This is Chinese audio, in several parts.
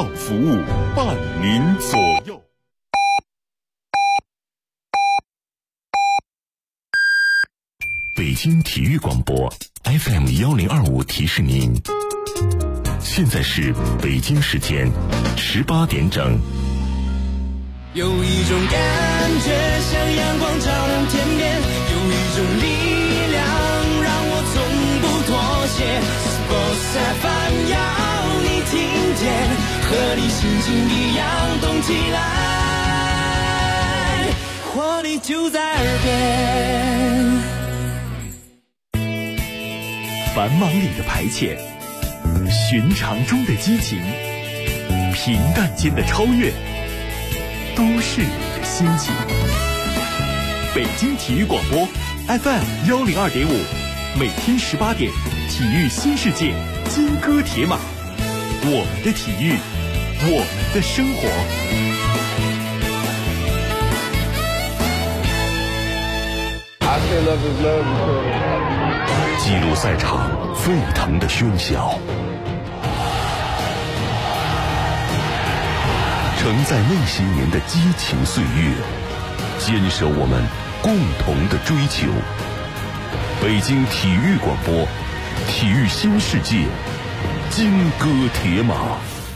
道服务，伴您左右。北京体育广播 FM1025提示您，现在是北京时间18点整。 有一种感觉像阳光照亮天边，有一种力量让我从不妥协。Sports FM 要你听见，和你心情一样动起来，活力就在耳边。 繁忙里的排遣，寻常中的激情，平淡间的超越，都是你的心情。北京体育广播 FM102.5，每天18点，体育新世界，金戈铁马，我们的体育，我们的生活。 记录赛场沸腾的喧嚣，承载那些年的激情岁月，坚守我们共同的追求。北京体育广播，体育新世界，金戈铁马。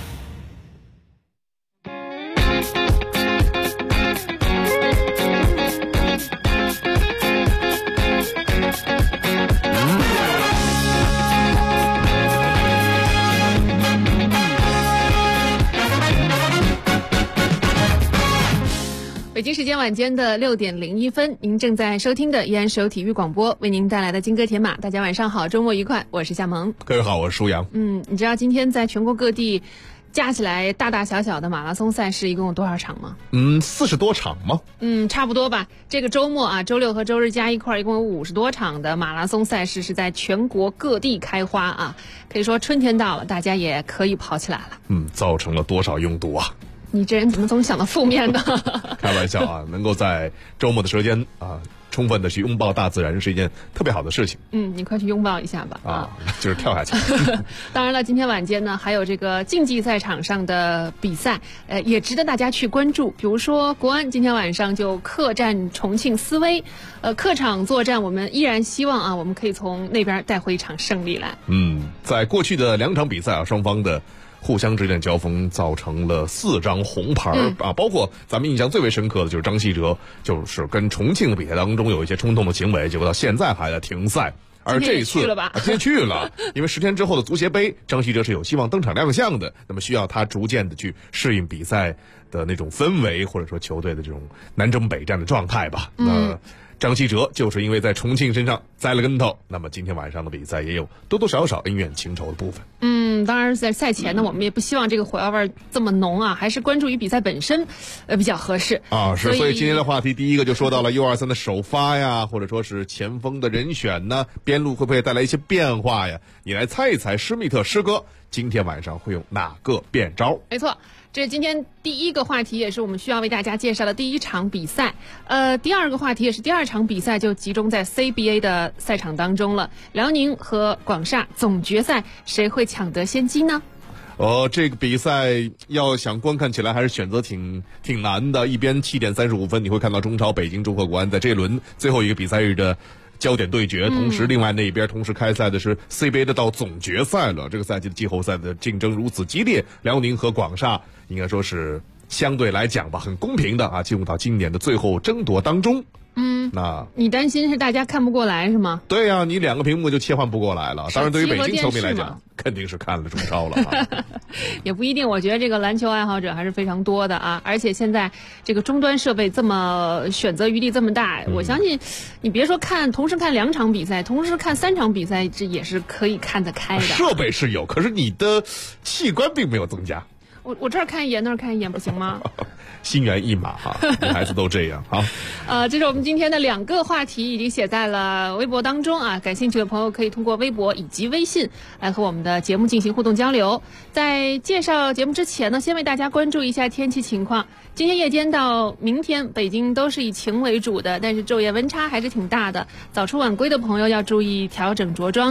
北京时间晚间的6点01分，您正在收听的依然是由体育广播为您带来的金戈铁马。大家晚上好，周末愉快，我是夏萌。 各位好，我是舒阳。 你知道今天在全国各地加起来大大小小的马拉松赛事一共有多少场吗 ？40多场吗？ 差不多吧。这个周末啊，周六和周日加一块，一共有50多场的马拉松赛事是在全国各地开花啊。可以说春天到了，大家也可以跑起来了。 造成了多少拥堵啊？ 你这人怎么总想到负面呢？ 开玩笑啊，能够在周末的时间啊，充分的去拥抱大自然是一件特别好的事情。 你快去拥抱一下吧。 就是跳下去。 当然了，今天晚间呢，还有这个竞技赛场上的比赛，也值得大家去关注。比如说，国安今天晚上就客战重庆斯威，客场作战，我们依然希望啊，我们可以从那边带回一场胜利来。 在过去的2场比赛啊，双方的互相之间交锋造成了4张红牌包括咱们印象最为深刻的就是张稀哲，就是跟重庆的比赛当中有一些冲动的行为，结果到现在还在停赛。而这一次今天去了，因为10天之后的足协杯，张稀哲是有希望登场亮相的，那么需要他逐渐的去适应比赛的那种氛围，或者说球队的这种南征北战的状态吧。那张稀哲就是因为在重庆身上栽了跟头，那么今天晚上的比赛也有多多少少恩怨情仇的部分。 当然在赛前呢，我们也不希望这个火药味这么浓啊，还是关注于比赛本身，比较合适啊。所以今天的话题第一个就说到了U23的首发呀，或者说是前锋的人选呢，边路会不会带来一些变化呀？你来猜一猜，施密特师哥今天晚上会用哪个变招？ 没错。这是今天第一个话题，也是我们需要为大家介绍的第一场比赛。第二个话题也是第2场比赛，就集中在 CBA 的赛场当中了。辽宁和广厦总决赛，谁会抢得先机呢？ 这个比赛要想观看起来还是选择挺难的。一边7点35分，你会看到中超北京中赫国安在这一轮最后一个比赛日的焦点对决，同时另外那一边同时开赛的是 CBA 的到总决赛了。这个赛季的季后赛的竞争如此激烈，辽宁和广厦应该说是相对来讲吧很公平的啊，进入到今年的最后争夺当中。那你担心是大家看不过来是吗？ 对啊，你2个屏幕就切换不过来了。当然对于北京球迷来讲肯定是看了中超了也不一定，我觉得这个篮球爱好者还是非常多的啊，而且现在这个终端设备这么选择余地这么大，我相信你别说同时看2场比赛，同时看3场比赛，这也是可以看得开的。 设备是有，可是你的器官并没有增加。 我这儿看一眼，那儿看一眼，不行吗？ 心猿意马哈，女孩子都这样哈。 这是我们今天的2个话题，已经写在了微博当中啊。感兴趣的朋友可以通过微博以及微信来和我们的节目进行互动交流。在介绍节目之前呢，先为大家关注一下天气情况。今天夜间到明天，北京都是以晴为主的，但是昼夜温差还是挺大的。早出晚归的朋友要注意调整着装。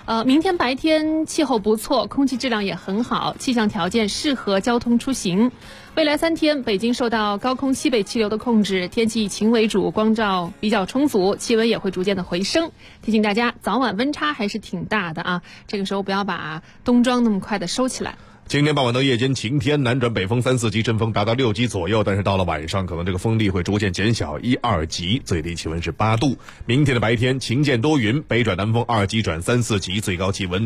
明天白天气候不错，空气质量也很好，气象条件适合交通出行。未来3天，北京受到高空西北气流的控制，天气以晴为主，光照比较充足，气温也会逐渐的回升。提醒大家，早晚温差还是挺大的啊，这个时候不要把冬装那么快的收起来。 今天傍晚到夜间晴天，南转北风3、4级，阵风达到6级左右，但是到了晚上，可能这个风力会逐渐减小，1、2级，最低气温是8度。明天的白天晴间多云，北转南风2级转3、4级，最高气温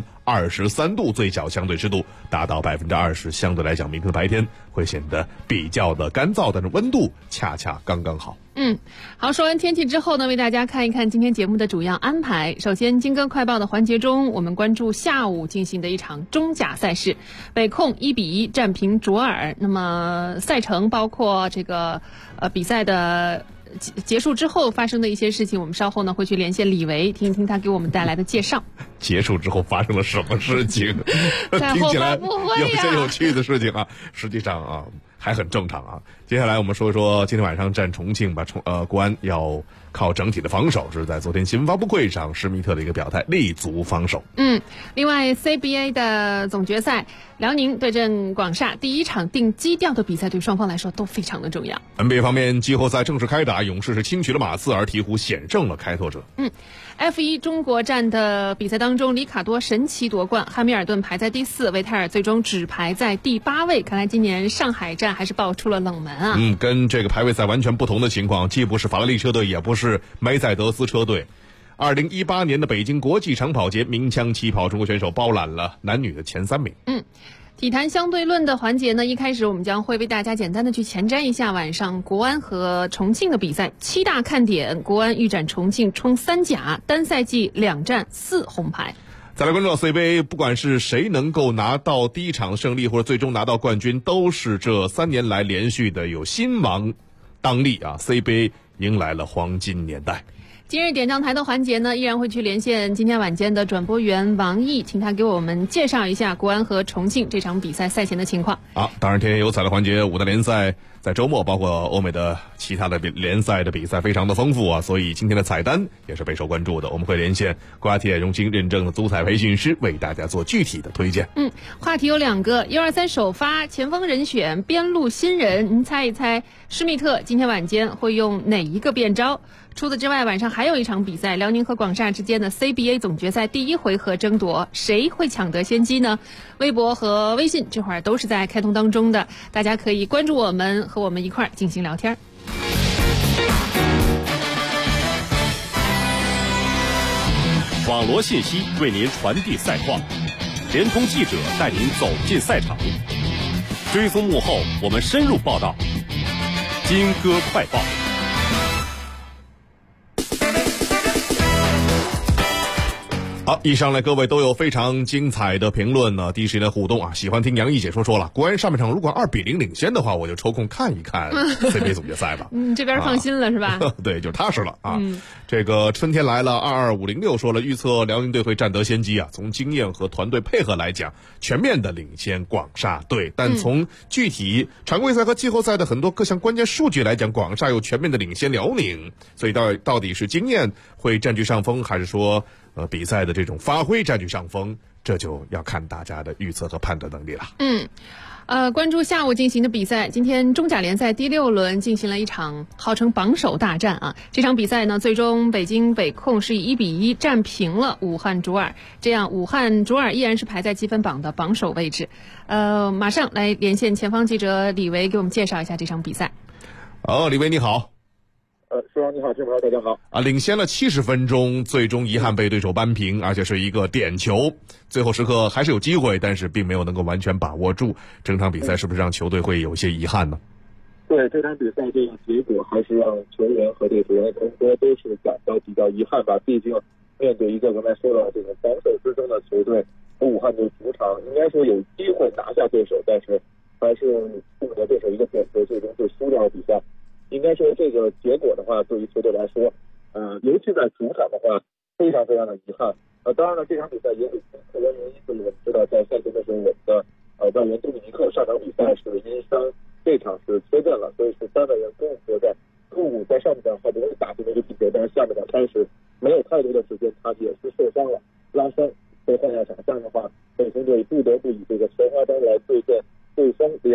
23度，最小相对湿度达到20%，相对来讲，明天的白天会显得比较的干燥，但是温度恰恰刚刚好。 好，说完天气之后呢，为大家看一看今天节目的主要安排。首先，金歌快报的环节中，我们关注下午进行的一场中甲赛事，北控1-1战平卓尔。那么赛程包括这个比赛的结束之后发生的一些事情，我们稍后呢会去连线李维，听一听他给我们带来的介绍。 结束之后发生了什么事情？听起来有些有趣的事情啊，实际上啊还很正常啊。接下来我们说一说今天晚上战重庆吧，国安要靠整体的防守，是在昨天新闻发布会上施密特的一个表态，立足防守。 另外 CBA 的总决赛，辽宁对阵广厦，第一场定基调的比赛对双方来说都非常的重要。 NBA 方面，季后赛正式开打，勇士是轻取了马刺，而鹈鹕险胜了开拓者。 F1 中国站的比赛当中，里卡多神奇夺冠，汉密尔顿排在第4，维泰尔最终只排在第8位。看来今年上海站还是爆出了冷门啊。 跟这个排位赛完全不同的情况，既不是法拉利车队，也不是梅赛德斯车队。2018年的北京国际长跑节，鸣枪起跑，中国选手包揽了男女的前3名。 体坛相对论的环节呢，一开始我们将会为大家简单的去前瞻一下晚上国安和重庆的比赛，7大看点，国安欲战重庆冲3甲，单赛季2战4红牌。 再来关注到 CBA， 不管是谁能够拿到第一场胜利或者最终拿到冠军，都是这3年来连续的有新王当立啊 ，CBA 迎来了黄金年代。 今日点将台的环节呢，依然会去连线今天晚间的转播员王毅，请他给我们介绍一下国安和重庆这场比赛赛前的情况。 当然天天有彩的环节，5大联赛在周末包括欧美的其他的联赛的比赛非常的丰富啊，所以今天的彩单也是备受关注的。我们会连线国家体检中心认证的足彩培训师，为大家做具体的推荐。 话题有2个，123首发前锋人选边路新人，您猜一猜施密特今天晚间会用哪一个变招？除此之外，晚上还有一场比赛，辽宁和广厦之间的 CBA 总决赛第1回合争夺，谁会抢得先机呢？微博和微信这会儿都是在开通当中的，大家可以关注我们，和我们一块儿进行聊天。 网罗信息为您传递赛况，联通记者带您走进赛场，追踪幕后，我们深入报道。金歌快报。 好，一上来各位都有非常精彩的评论呢，第一时间互动啊！喜欢听杨毅解说了，国安上半场如果2-0领先的话，我就抽空看一看 CBA 总决赛吧。 这边放心了是吧？ 对，就踏实了啊。这个春天来了22506说了，预测辽宁队会占得先机啊。从经验和团队配合来讲，全面的领先广厦队，但从具体常规赛和季后赛的很多各项关键数据来讲，广厦又全面的领先辽宁。所以到底是经验会占据上风，还是说比赛的这种发挥占据上风，这就要看大家的预测和判断能力了。 关注下午进行的比赛，今天中甲联赛第6轮进行了一场号称榜首大战啊。这场比赛呢，最终北京北控是以1-1战平了武汉卓尔，这样武汉卓尔依然是排在积分榜的榜首位置。马上来连线前方记者李维给我们介绍一下这场比赛。 李维你好。 施王你好，听众朋友大家好。 领先了70分钟，最终遗憾被对手扳平，而且是一个点球。最后时刻还是有机会，但是并没有能够完全把握住。整场比赛是不是让球队会有些遗憾呢？ 对，这场比赛这个结果还是让球员和这个主教练同哥都是感到比较遗憾吧。毕竟面对一个刚才说到这个防守之争的球队，武汉队主场应该说有机会拿下对手，但是还是不得对手一个点球，最终就输掉了比赛。应该说这个结果的话，对于球队来说，尤其在主场的话，非常非常的遗憾。当然了，这场比赛也有客观原因，就是我们知道在赛前的时候，我们的外援杜米尼克上场比赛是因伤，这场是缺阵了，所以是3外援共作战。杜在上半场好不容易打进了一个进球，但是下半场开始没有太多的时间，他也是受伤了，拉伤，所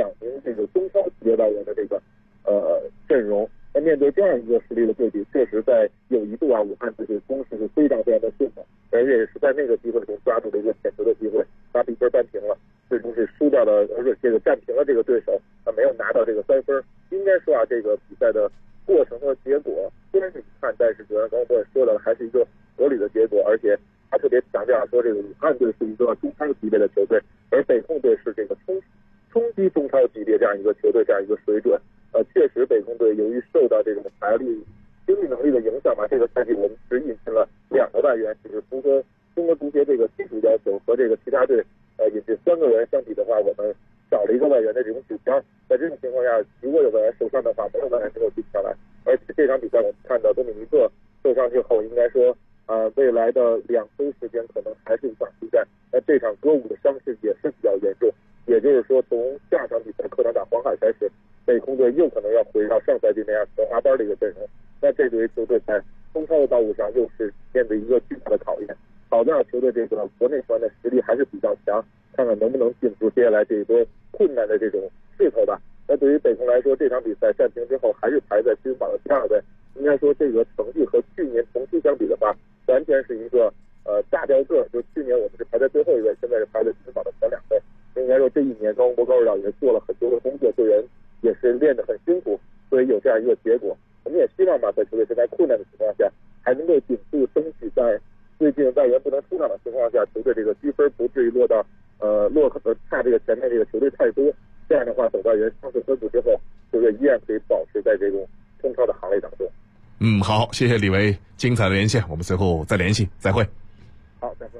名这个中超级别外援的这个阵容。那面对这样一个实力的对比，确实在有一度武汉队攻势是非常非常的顺的，而且也是在那个机会中抓住了一个险球的机会，把比分扳平了，最终是输掉了，而且这个战平了这个对手，没有拿到这个3分。应该说这个比赛的过程和结果虽然是遗憾，但是主任刚才我也说了，还是一个合理的结果，而且他特别强调说这个武汉队是一个中超级别的球队，而北控队是这个冲击中超级别这样一个球队，这样一个水准。确实北控队由于受到这种财力、经济能力的影响这个赛季我们只引进了2个外援，只是符合中国足协这个基础要求，和这个其他队引进3个人相比的话，我们少了一个外援的这种指标。在这种情况下，如果有外援受伤的话，没有外援能够顶下来。而且这场比赛我们看到多米尼克受伤之后，应该说未来的2周时间可能还是无法出战。那这场歌舞的伤势也是比较严重，也就是说从下场比赛客场打黄海开始，北控队又可能要回到上赛季那样全华班的一个阵容。那这对于球队在中超的道路上又是面对一个巨大的考验。好在球队这个国内球员的实力还是比较强，看看能不能顶住接下来这一波困难的这种势头吧。那对于北控来说，这场比赛战平之后还是排在积分榜的第2位，应该说这个成绩和去年同期相比的话，完全是一个大掉个。就去年我们是排在最后一位，现在是排在积分榜的前2位。应该说这一年高洪波高指导也做了很多的工作，队员也是练得很辛苦，所以有这样一个结果。我们也希望在球队现在困难的情况下，还能够顶住，争取在最近外援不能出场的情况下，球队这个积分不至于落到差这个前面这个球队太多。这样的话，等外援伤势恢复之后，球队依然可以保持在这种中超的行列当中。 好，谢谢李维精彩的连线，我们随后再联系，再会。 好，再会。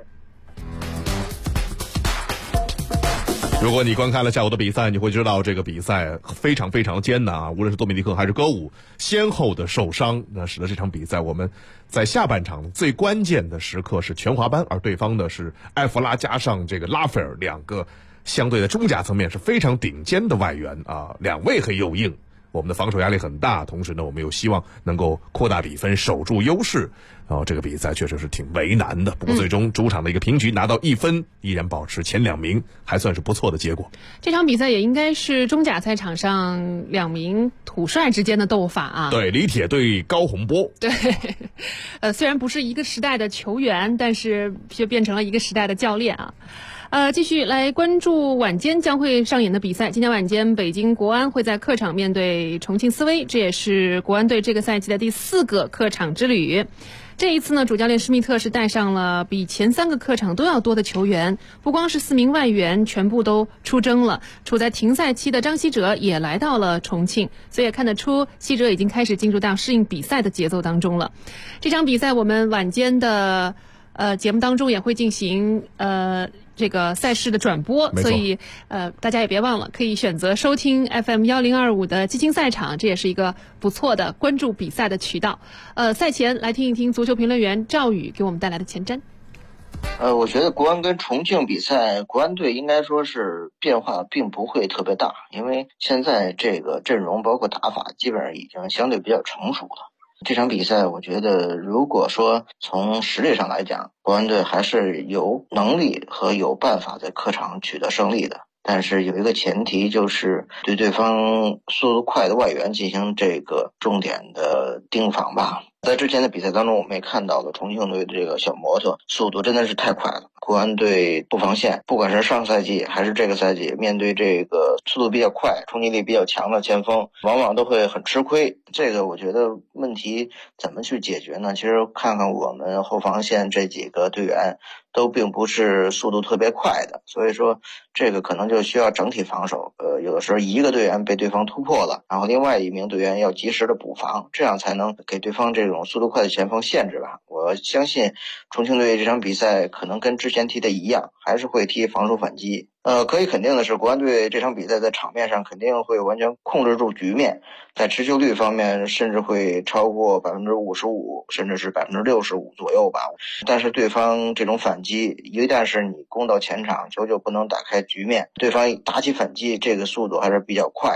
如果你观看了下午的比赛，你会知道这个比赛非常非常艰难无论是多米尼克还是歌舞先后的受伤，那使得这场比赛我们在下半场最关键的时刻是全华班，而对方的是埃弗拉加上这个拉斐尔2个相对的中甲层面是非常顶尖的外援2位很又硬，我们的防守压力很大，同时呢我们又希望能够扩大比分，守住优势。这个比赛确实是挺为难的，不过最终主场的一个平局拿到1分，依然保持前2名，还算是不错的结果。 这场比赛也应该是中甲赛场上2名土帅之间的斗法对，李铁对高洪波。 对，虽然不是一个时代的球员，但是却变成了一个时代的教练继续来关注晚间将会上演的比赛。今天晚间，北京国安会在客场面对重庆斯威，这也是国安队这个赛季的第4个客场之旅。这一次呢，主教练施密特是带上了比前3个客场都要多的球员，不光是4名外援全部都出征了，处在停赛期的张稀哲也来到了重庆，所以也看得出稀哲已经开始进入到适应比赛的节奏当中了。这场比赛我们晚间的节目当中也会进行这个赛事的转播，所以大家也别忘了可以选择收听 FM 1025的激情赛场，这也是一个不错的关注比赛的渠道。赛前来听一听足球评论员赵宇给我们带来的前瞻。 我觉得国安跟重庆比赛，国安队应该说是变化并不会特别大，因为现在这个阵容包括打法基本上已经相对比较成熟了。这场比赛我觉得如果说从实力上来讲，国安队还是有能力和有办法在客场取得胜利的，但是有一个前提，就是对方速度快的外援进行这个重点的盯防吧。在之前的比赛当中，我们也看到了重庆队的这个小摩托速度真的是太快了。国安队布防线不管是上赛季还是这个赛季，面对这个速度比较快、冲击力比较强的前锋，往往都会很吃亏。这个我觉得问题怎么去解决呢？其实看看我们后防线这几个队员都并不是速度特别快的，所以说这个可能就需要整体防守。有的时候一个队员被对方突破了，然后另外一名队员要及时的补防，这样才能给对方这种速度快的前锋限制吧。我相信重庆队这场比赛可能跟之前踢的一样，还是会踢防守反击。可以肯定的是，国安队这场比赛在场面上肯定会完全控制住局面，在持球率方面甚至会超过 55%， 甚至是 65% 左右吧。但是对方这种反击，一旦是你攻到前场，球就不能打开局面，对方打起反击这个速度还是比较快的。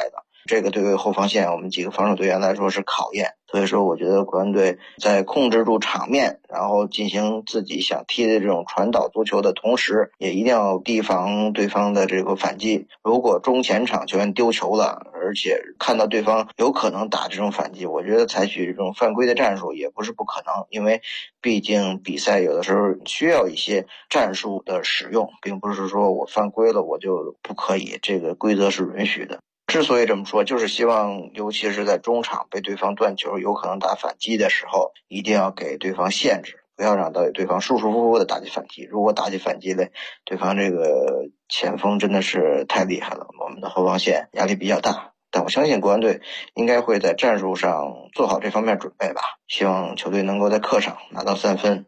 这个对后防线我们几个防守队员来说是考验。所以说我觉得国安队在控制住场面，然后进行自己想踢的这种传导足球的同时，也一定要提防对方的这个反击。如果中前场球员丢球了，而且看到对方有可能打这种反击，我觉得采取这种犯规的战术也不是不可能，因为毕竟比赛有的时候需要一些战术的使用，并不是说我犯规了我就不可以，这个规则是允许的。之所以这么说，就是希望尤其是在中场被对方断球有可能打反击的时候，一定要给对方限制，不要让对方舒舒服服的打起反击。如果打起反击来，对方这个前锋真的是太厉害了，我们的后防线压力比较大。但我相信国安队应该会在战术上做好这方面准备吧，希望球队能够在客场拿到3分。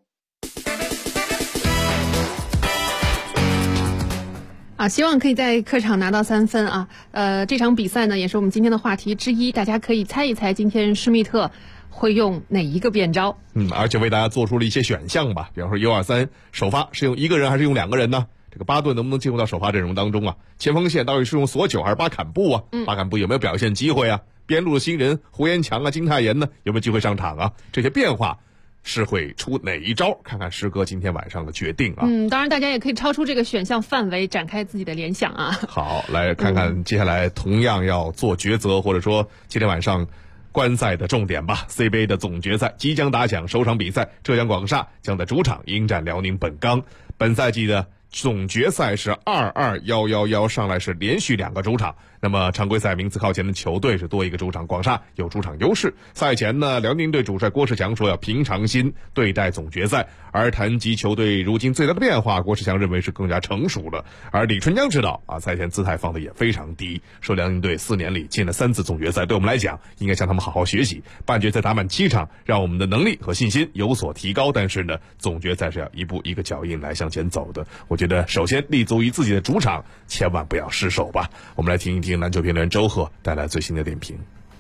希望可以在客场拿到3分啊。这场比赛呢也是我们今天的话题之一，大家可以猜一猜今天施密特会用哪一个变招。 而且为大家做出了一些选项吧，比方说U23首发是用1个人还是用2个人呢？这个巴顿能不能进入到首发阵容当中啊？前锋线到底是用索久还是巴坎布啊？巴坎布有没有表现机会啊？边路的新人胡延强啊、金泰妍呢有没有机会上场啊？这些变化是会出哪一招？看看师哥今天晚上的决定啊。 当然大家也可以超出这个选项范围展开自己的联想啊。 好，来看看接下来同样要做抉择，或者说今天晚上观赛的重点吧。 CBA 的总决赛即将打响，首场比赛浙江广厦将在主场迎战辽宁本钢。本赛季的总决赛是22-111，上来是连续2个主场。那么常规赛名次靠前的球队是多一个主场，广厦有主场优势。赛前呢，辽宁队主帅郭士强说要平常心对待总决赛，而谈及球队如今最大的变化，郭士强认为是更加成熟了。而李春江指导赛前姿态放的也非常低，说辽宁队4年里进了3次总决赛，对我们来讲应该向他们好好学习。半决赛打满7场，让我们的能力和信心有所提高，但是呢，总决赛是要一步一个脚印来向前走的。我觉得首先立足于自己的主场，千万不要失手吧。我们来听一听篮球评论员周贺带来最新的点评。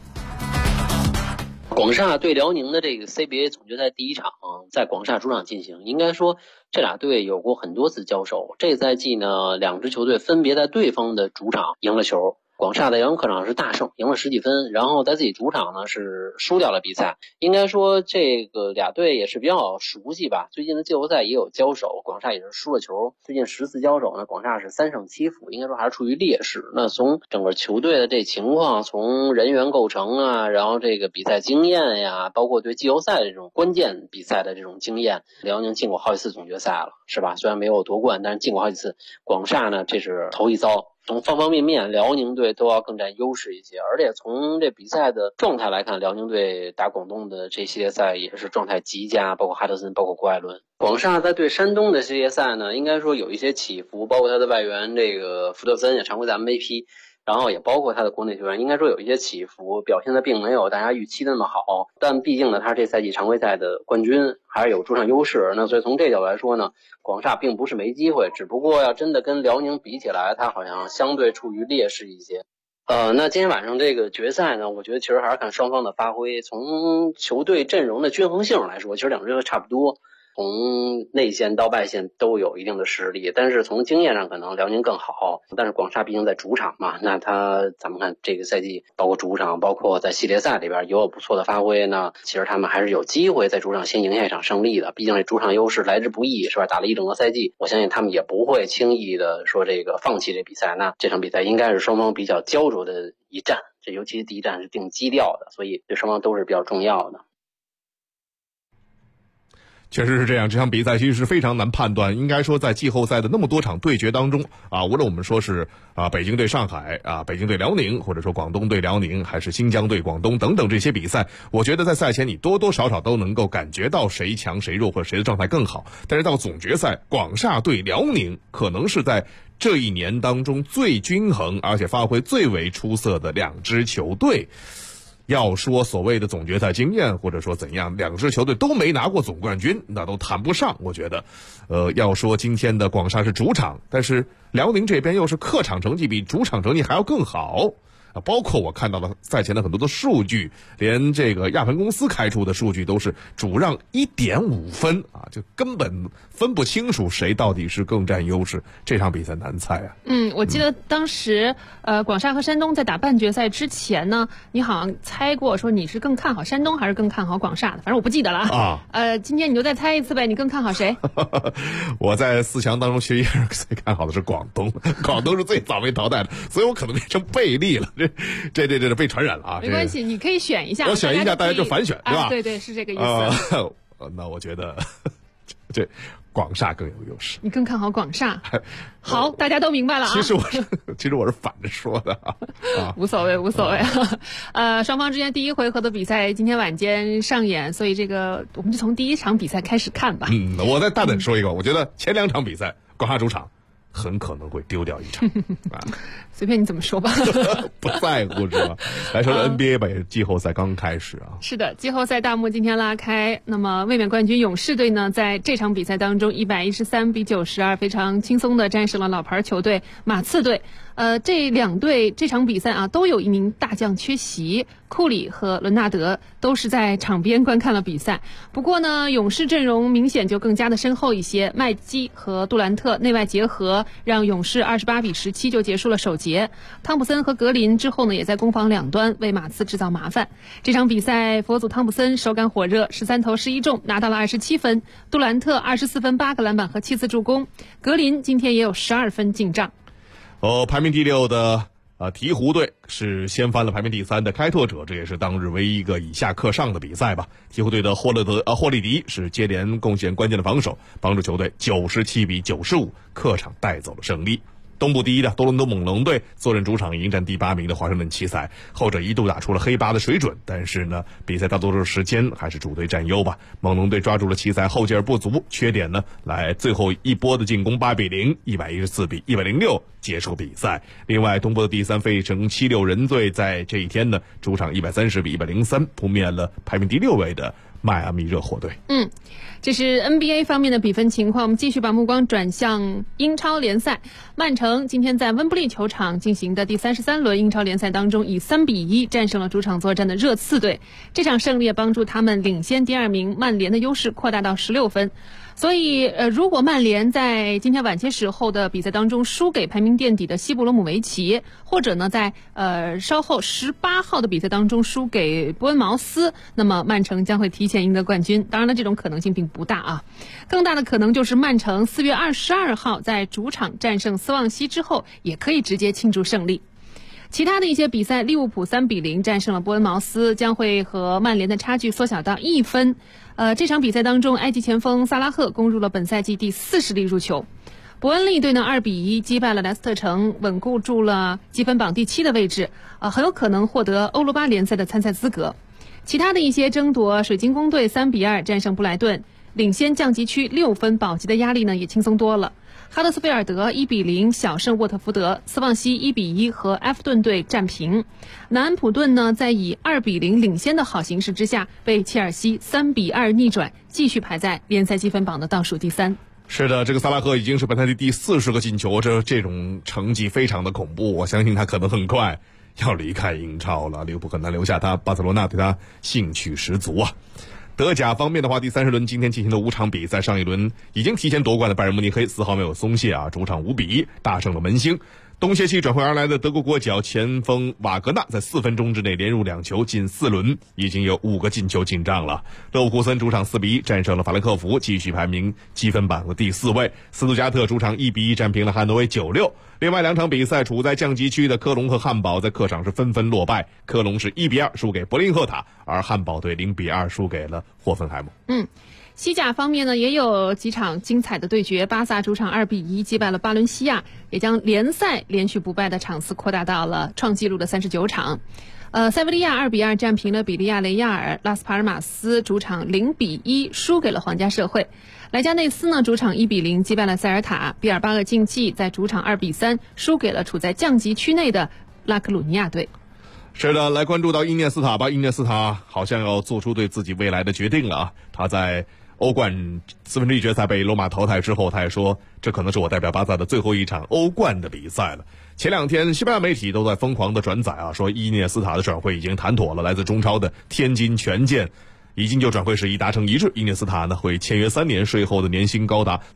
广厦对辽宁的这个 CBA 总决赛第1场在广厦主场进行，应该说这俩队有过很多次交手。这赛季呢，2支球队分别在对方的主场赢了球。广厦在辽宁客场是大胜，赢了10几分，然后在自己主场呢是输掉了比赛。应该说这个俩队也是比较熟悉吧，最近的季后赛也有交手，广厦也是输了球。最近10次交手呢，广厦是3胜7负，应该说还是处于劣势。那从整个球队的这情况，从人员构成啊，然后这个比赛经验呀，包括对季后赛的这种关键比赛的这种经验，辽宁进过好几次总决赛了，是吧？虽然没有夺冠，但是进过好几次。广厦呢，这是头一遭。从方方面面，辽宁队都要更占优势一些，而且从这比赛的状态来看，辽宁队打广东的这系列赛也是状态极佳，包括哈德森，包括郭艾伦。广厦在对山东的系列赛呢，应该说有一些起伏，包括他的外援这个福特森也常规赛 MVP， 然后也包括他的国内球员，应该说有一些起伏，表现的并没有大家预期的那么好，但毕竟呢，他是这赛季常规赛的冠军，还是有主场优势。那所以从这角度来说呢，广厦并不是没机会，只不过要真的跟辽宁比起来，他好像相对处于劣势一些。那今天晚上这个决赛呢，我觉得其实还是看双方的发挥。从球队阵容的均衡性来说，其实2支都差不多，从内线到外线都有一定的实力，但是从经验上可能辽宁更好。但是广厦毕竟在主场嘛，那咱们看这个赛季，包括主场，包括在系列赛里边也有不错的发挥呢。其实他们还是有机会在主场先赢下一场胜利的，毕竟这主场优势来之不易，是吧？打了一整个赛季，我相信他们也不会轻易的说这个放弃这比赛。那这场比赛应该是双方比较焦灼的一战，这尤其是第一战是定基调的，所以对双方都是比较重要的。 确实是这样，这场比赛其实是非常难判断。应该说在季后赛的那么多场对决当中无论我们说是北京对上海北京对辽宁，或者说广东对辽宁，还是新疆对广东等等这些比赛，我觉得在赛前你多多少少都能够感觉到谁强谁弱，或者谁的状态更好。但是到总决赛，广厦对辽宁可能是在这一年当中最均衡而且发挥最为出色的2支球队。要说所谓的总决赛经验，或者说怎样，2支球队都没拿过总冠军，那都谈不上。我觉得要说今天的广厦是主场，但是辽宁这边又是客场成绩比主场成绩还要更好包括我看到了赛前的很多的数据，连这个亚盘公司开出的数据都是主让1.5分啊，就根本分不清楚谁到底是更占优势。这场比赛难猜啊。 我记得当时广厦和山东在打半决赛之前呢，你好像猜过说你是更看好山东还是更看好广厦的，反正我不记得了啊。今天你就再猜一次呗，你更看好谁？ 我在4强当中其实最看好的是广东，广东是最早被淘汰的，所以我可能变成贝利了，这被传染了啊。 没关系，你可以选一下， 我选一下，大家就反选，对吧？ 对，是这个意思。 那我觉得这广厦更有优势。 你更看好广厦？好，大家都明白了啊。 其实我是反着说的啊。 无所谓双方之间第一回合的比赛今天晚间上演，所以这个我们就从第一场比赛开始看吧。 我再大胆说一个，我觉得前2场比赛广厦主场很可能会丢掉一场啊。 随便你怎么说吧。 不在乎是吧？来说说 NBA 吧，季后赛刚开始啊。 是的，季后赛大幕今天拉开，那么卫冕冠军勇士队呢，在这场比赛当中113-92非常轻松的战胜了老牌球队马刺队。这两队这场比赛啊都有一名大将缺席，库里和伦纳德都是在场边观看了比赛。不过呢，勇士阵容明显就更加的深厚一些，麦基和杜兰特内外结合，让勇士28-17就结束了首节。汤普森和格林之后呢，也在攻防两端为马刺制造麻烦。这场比赛，佛祖汤普森手感火热，13投11中，拿到了27分；杜兰特24分8个篮板和7次助攻，格林今天也有12分进账。 排名第6的鹈鹕队是掀翻了排名第3的开拓者，这也是当日唯一一个以下克上的比赛吧。鹈鹕队的霍利迪是接连贡献关键的防守，帮助球队97-95客场带走了胜利。东部第一的多伦多猛龙队坐镇主场迎战第8名的华盛顿奇才，后者一度打出了黑8的水准，但是呢，比赛大多数时间还是主队占优吧。猛龙队抓住了奇才后劲儿不足，缺点呢，来最后一波的进攻8-0 114-106结束比赛。另外，东部的第3费城76人队在这一天呢，主场130-103扑灭了排名第6位的迈阿密热火队。 这是 NBA 方面的比分情况，我们继续把目光转向英超联赛。曼城今天在温布利球场进行的第33轮英超联赛当中，以3-1战胜了主场作战的热刺队。这场胜利也帮助他们领先第2名曼联的优势扩大到16分。所以如果曼联在今天晚些时候的比赛当中输给排名垫底的西布罗姆维奇，或者呢在稍后18号的比赛当中输给伯恩茅斯，那么曼城将会提前赢得冠军。当然了，这种可能性并不大啊，更大的可能就是曼城4月22号在主场战胜斯旺西之后，也可以直接庆祝胜利。其他的一些比赛，利物浦3-0战胜了伯恩茅斯，将会和曼联的差距缩小到1分。这场比赛当中，埃及前锋萨拉赫攻入了本赛季第40粒入球。伯恩利队呢2-1击败了莱斯特城，稳固住了积分榜第7的位置，很有可能获得欧罗巴联赛的参赛资格。其他的一些争夺，水晶宫队3-2战胜布莱顿，领先降级区6分，保级的压力呢也轻松多了。哈德斯菲尔德1-0小胜沃特福德，斯旺西1-1和埃弗顿队战平。南安普顿呢，在以2-0领先的好形势之下，被切尔西3-2逆转，继续排在联赛积分榜的倒数第3。 是的，这个萨拉赫已经是本赛季第40个进球，这种成绩非常的恐怖，我相信他可能很快要离开英超了，利物浦很难留下他，巴塞罗那对他兴趣十足啊。德甲方面的话，第30轮今天进行的5场比赛，上一轮已经提前夺冠的拜仁慕尼黑丝毫没有松懈啊，主场5-1大胜了门兴。冬歇期转会而来的德国国脚前锋瓦格纳在4分钟之内连入2球，近4轮已经有5个进球进账了。勒沃库森主场4-1战胜了法兰克福，继续排名积分榜的第4位。斯图加特主场1-1战平了汉诺威96。另外2场比赛，处在降级区的科隆和汉堡在客场是纷纷落败，科隆是1-2输给柏林赫塔，而汉堡队0-2输给了霍芬海姆。 西甲方面呢，也有几场精彩的对决。巴萨主场2-1击败了巴伦西亚，也将联赛连续不败的场次扩大到了创纪录的39场。塞维利亚2-2战平了比利亚雷亚尔，拉斯帕尔马斯主场0-1输给了皇家社会。莱加内斯呢主场1-0击败了塞尔塔，毕尔巴鄂竞技在主场2-3输给了处在降级区内的拉克鲁尼亚队。 是的，来关注到伊涅斯塔吧。伊涅斯塔好像要做出对自己未来的决定了啊！他在欧冠1/4决赛被罗马淘汰之后，他也说这可能是我代表巴萨的最后一场欧冠的比赛了。前2天西班牙媒体都在疯狂的转载啊，说伊涅斯塔的转会已经谈妥了，来自中超的天津权健已经就转会事宜达成一致，伊涅斯塔呢会签约3年，税后的年薪高达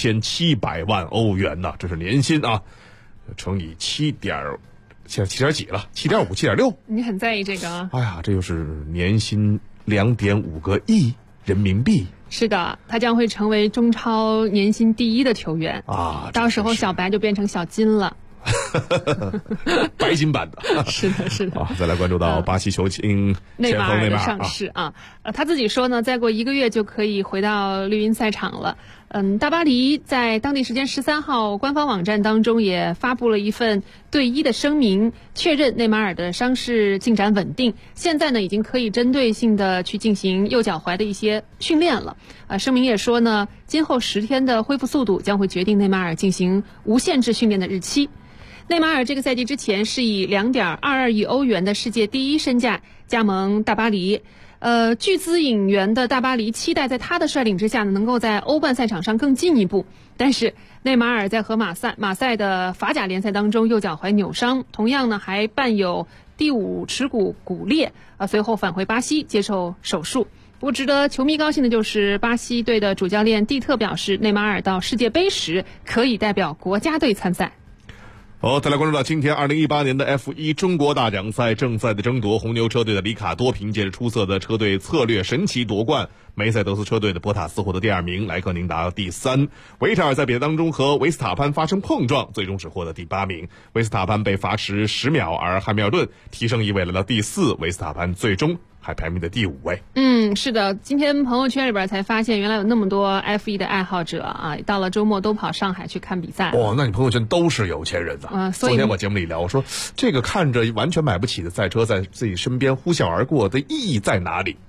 3700万欧元呢，这是年薪啊，乘以7点几了，7.5、7.6。 你很在意这个啊？ 哎呀，这就是年薪2.5个亿人民币。 是的，他将会成为中超年薪第1的球员啊！ 到时候小白就变成小金了。 白金版的。 是的，是的。 再来关注到巴西球星内马尔的上上市啊，他自己说呢，再过1个月就可以回到绿茵赛场了。大巴黎在当地时间13号官方网站当中也发布了一份队医的声明，确认内马尔的伤势进展稳定，现在呢已经可以针对性的去进行右脚踝的一些训练了。声明也说呢，今后10天的恢复速度将会决定内马尔进行无限制训练的日期。内马尔这个赛季之前是以2.22亿欧元的世界第1身价加盟大巴黎。巨资引援的大巴黎期待在他的率领之下呢，能够在欧冠赛场上更进一步。但是内马尔在和马赛的法甲联赛当中右脚踝扭伤，同样呢还伴有第5耻骨骨裂，随后返回巴西接受手术。不过值得球迷高兴的就是，巴西队的主教练蒂特表示，内马尔到世界杯时可以代表国家队参赛。 再来关注到今天2018年的 F1 中国大奖赛正赛的争夺，红牛车队的里卡多凭借着出色的车队策略神奇夺冠，梅赛德斯车队的波塔斯获得第2名，莱克宁达第3，维特尔在比赛当中和维斯塔潘发生碰撞，最终只获得第8名，维斯塔潘被罚时10秒，而汉密尔顿提升1位来到第4，维斯塔潘最终还排名的第5位。 是的，今天朋友圈里边才发现，原来有那么多 F1 的爱好者啊，到了周末都跑上海去看比赛。 那你朋友圈都是有钱人啊！ 所以昨天我节目里聊，我说这个看着完全买不起的赛车在自己身边呼啸而过的意义在哪里？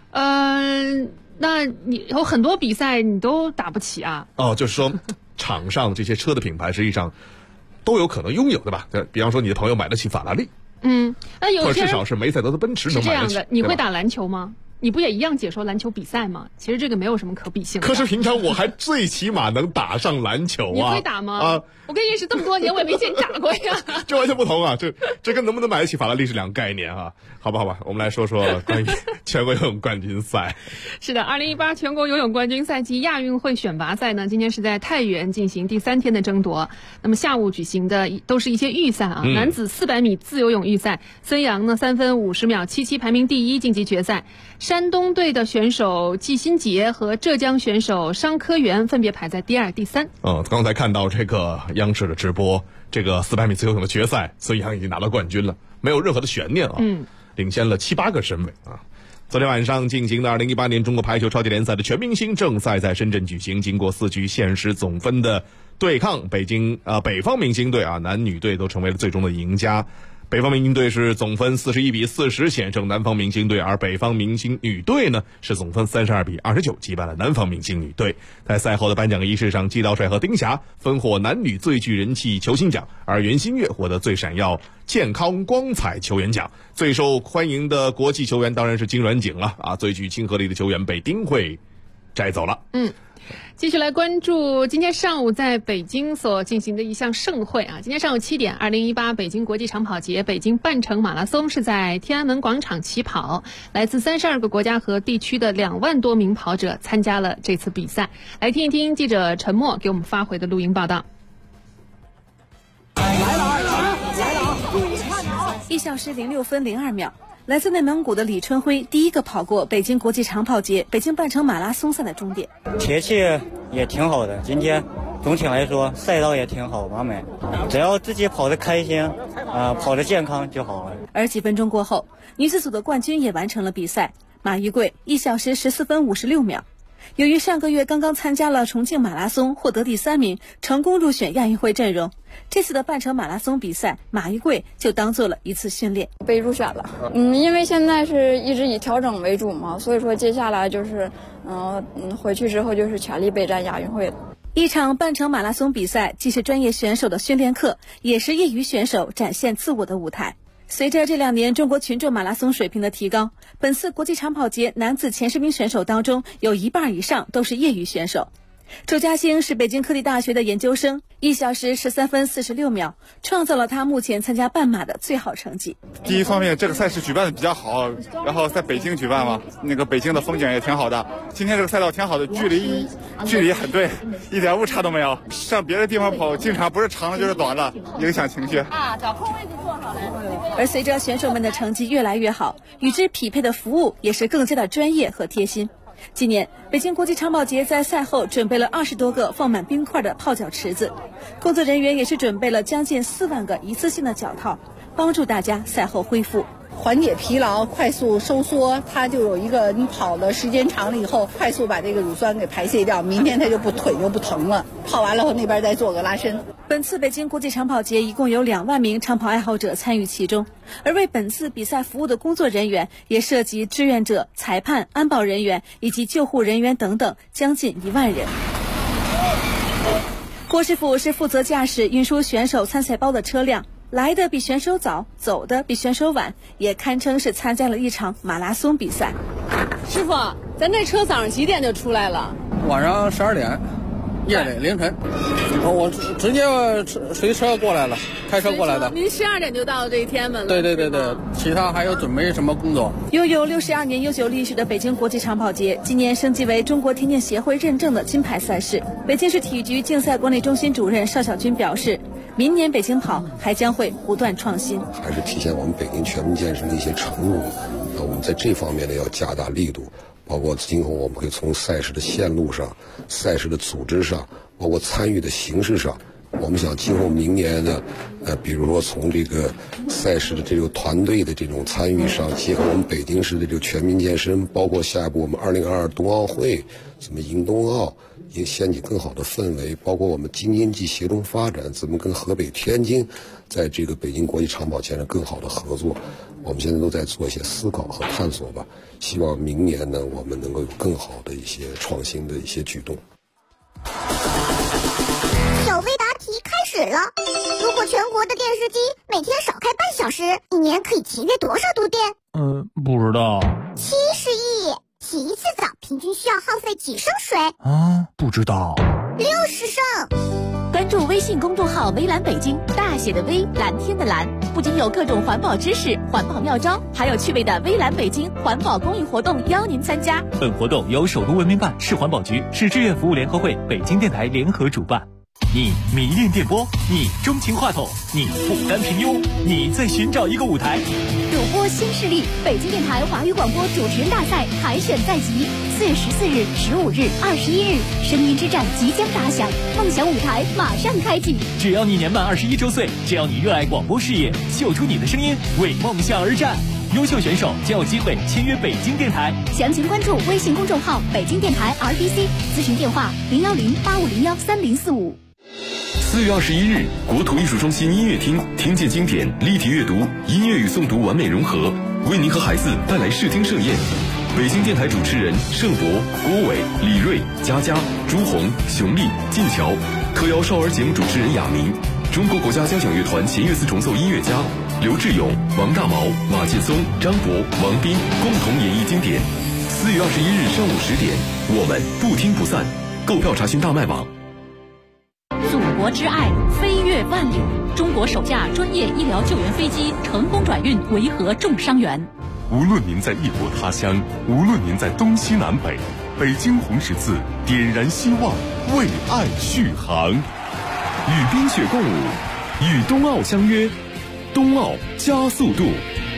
那你有很多比赛你都打不起啊？ 就是说场上这些车的品牌实际上都有可能拥有的吧？比方说你的朋友买得起法拉利。 那有些人或者至少是梅赛德斯奔驰能买得起。 是这样的，你会打篮球吗？你不也一样解说篮球比赛吗？其实这个没有什么可比性的。 可是平常我还最起码能打上篮球啊！ 你会打吗？我跟你认识这么多年，我也没见你打过呀。 这完全不同啊！这跟能不能买得起法拉利是2个概念啊！好吧，我们来说说关于全国游泳冠军赛。 是的，2018全国游泳冠军赛及亚运会选拔赛呢，今天是在太原进行第3天的争夺。那么下午举行的都是一些预赛啊，男子400米自由泳预赛，孙杨呢3分50秒77排名第1晋级决赛。山东队的选手季新杰和浙江选手商科元分别排在第2、第3。 刚才看到这个央视的直播，这个400米自由泳的决赛，孙杨已经拿到冠军了，没有任何的悬念啊，领先了7、8个身位啊。昨天晚上进行的2018年中国排球超级联赛的全明星正赛在深圳举行，经过4局限时总分的对抗，北方明星队啊，男女队都成为了最终的赢家。北方明星队是总分41-40险胜南方明星队，而北方明星女队呢是总分32-29击败了南方明星女队。在赛后的颁奖仪式上，季道帅和丁霞分获男女最具人气球星奖，而袁心玥获得最闪耀健康光彩球员奖。最受欢迎的国际球员当然是金软景了啊，最具亲和力的球员被丁慧摘走了。 继续来关注今天上午在北京所进行的一项盛会啊！今天上午7点，2018北京国际长跑节北京半程马拉松是在天安门广场起跑，来自32个国家和地区的2万多名跑者参加了这次比赛。来听一听记者陈默给我们发回的录音报道。 来了！1小时06分02秒。来自内蒙古的李春辉第一个跑过北京国际长跑节北京半程马拉松赛的终点。 天气也挺好的，今天总体来说赛道也挺好，完美。只要自己跑得开心，跑得健康就好了。 而几分钟过后，女子组的冠军也完成了比赛，马玉贵1小时14分56秒。由于上个月刚刚参加了重庆马拉松，获得第3名，成功入选亚运会阵容。这次的半程马拉松比赛，马玉贵就当做了一次训练， 被入选了。因为现在是一直以调整为主嘛，所以说接下来就是回去之后就是全力备战亚运会了。 一场半程马拉松比赛，既是专业选手的训练课，也是业余选手展现自我的舞台。 随着这2年中国群众马拉松水平的提高，本次国际长跑节男子前10名选手当中有1半以上都是业余选手。周嘉兴是北京科技大学的研究生，1小时13分46秒，创造了他目前参加半马的最好成绩。 第一方面，这个赛事举办的比较好，然后在北京举办嘛，那个北京的风景也挺好的。今天这个赛道挺好的，距离也很对，一点误差都没有。上别的地方跑，经常不是长的就是短的，影响情绪。 找空位置坐好了。而随着选手们的成绩越来越好，与之匹配的服务也是更加的专业和贴心。今年北京国际长跑节在赛后准备了20多个放满冰块的泡脚池子，工作人员也是准备了将近4万个一次性的脚套，帮助大家赛后恢复。 缓解疲劳，快速收缩，它就有一个你跑的时间长了以后，快速把这个乳酸给排泄掉，明天它就腿就不疼了。跑完了后那边再做个拉伸。 本次北京国际长跑节一共有2万名长跑爱好者参与其中，而为本次比赛服务的工作人员也涉及志愿者、裁判、安保人员以及救护人员等等，将近1万人。郭师傅是负责驾驶运输选手参赛包的车辆，来的比选手早，走的比选手晚，也堪称是参加了一场马拉松比赛。 师傅，咱这车早上几点就出来了？ 晚上12点，夜里凌晨。我直接随车过来了，开车过来的。 您12点就到这天安门了？ 对，其他还有准备什么工作？ 拥有62年悠久历史的北京国际长跑节，今年升级为中国田径协会认证的金牌赛事。北京市体育局竞赛管理中心主任邵小军表示，明年北京跑还将会不断创新， 还是体现我们北京全民健身的一些成果。那我们在这方面呢要加大力度，包括今后我们会从赛事的线路上、赛事的组织上，包括参与的形式上，我们想今后明年呢，比如说从这个赛事的这个团队的这种参与上，结合我们北京市的这个全民健身，包括下一步我们2022冬奥会怎么迎冬奥，也掀起更好的氛围，包括我们京津冀协同发展，怎么跟河北、天津在这个北京国际长跑节上更好的合作，我们现在都在做一些思考和探索吧。希望明年呢，我们能够有更好的一些创新的一些举动。 小微答题开始了。如果全国的电视机每天少开半小时，一年可以节约多少度电？ 不知道。 70亿。洗一次澡平均需要耗费几升水？ 不知道。 60升。 关注微信公众号微蓝北京，大写的微，蓝天的蓝，不仅有各种环保知识、环保妙招，还有趣味的微蓝北京环保公益活动邀您参加。 本活动由首都文明办、市环保局、市志愿服务联合会、北京电台联合主办。你迷恋电波，你钟情话筒，你不甘平庸，你在寻找一个舞台。 主播新势力，北京电台华语广播主持人大赛海选在即，4月14日、15日、21日，声音之战即将打响，梦想舞台马上开启。 只要你年满21周岁，只要你热爱广播事业，秀出你的声音，为梦想而战。优秀选手将有机会签约北京电台。 详情关注微信公众号北京电台 RBC， 咨询电话010-8501-3045。 4月21日，国土艺术中心音乐厅听见经典立体阅读，音乐与诵读完美融合，为您和孩子带来视听盛宴。北京电台主持人盛博、郭伟、李锐、佳佳、朱红、熊丽、晋桥，特邀少儿节目主持人雅明，中国国家交响乐团弦乐四重奏音乐家刘志勇、王大毛、马劲松、张博、王斌共同演绎经典。4月21日上午10点，我们不听不散。购票查询大麦网。 祖国之爱飞越万里，中国首架专业医疗救援飞机成功转运维和重伤员。 无论您在异国他乡，无论您在东西南北，北京红十字点燃希望，为爱续航。 与冰雪共舞，与冬奥相约，冬奥加速度。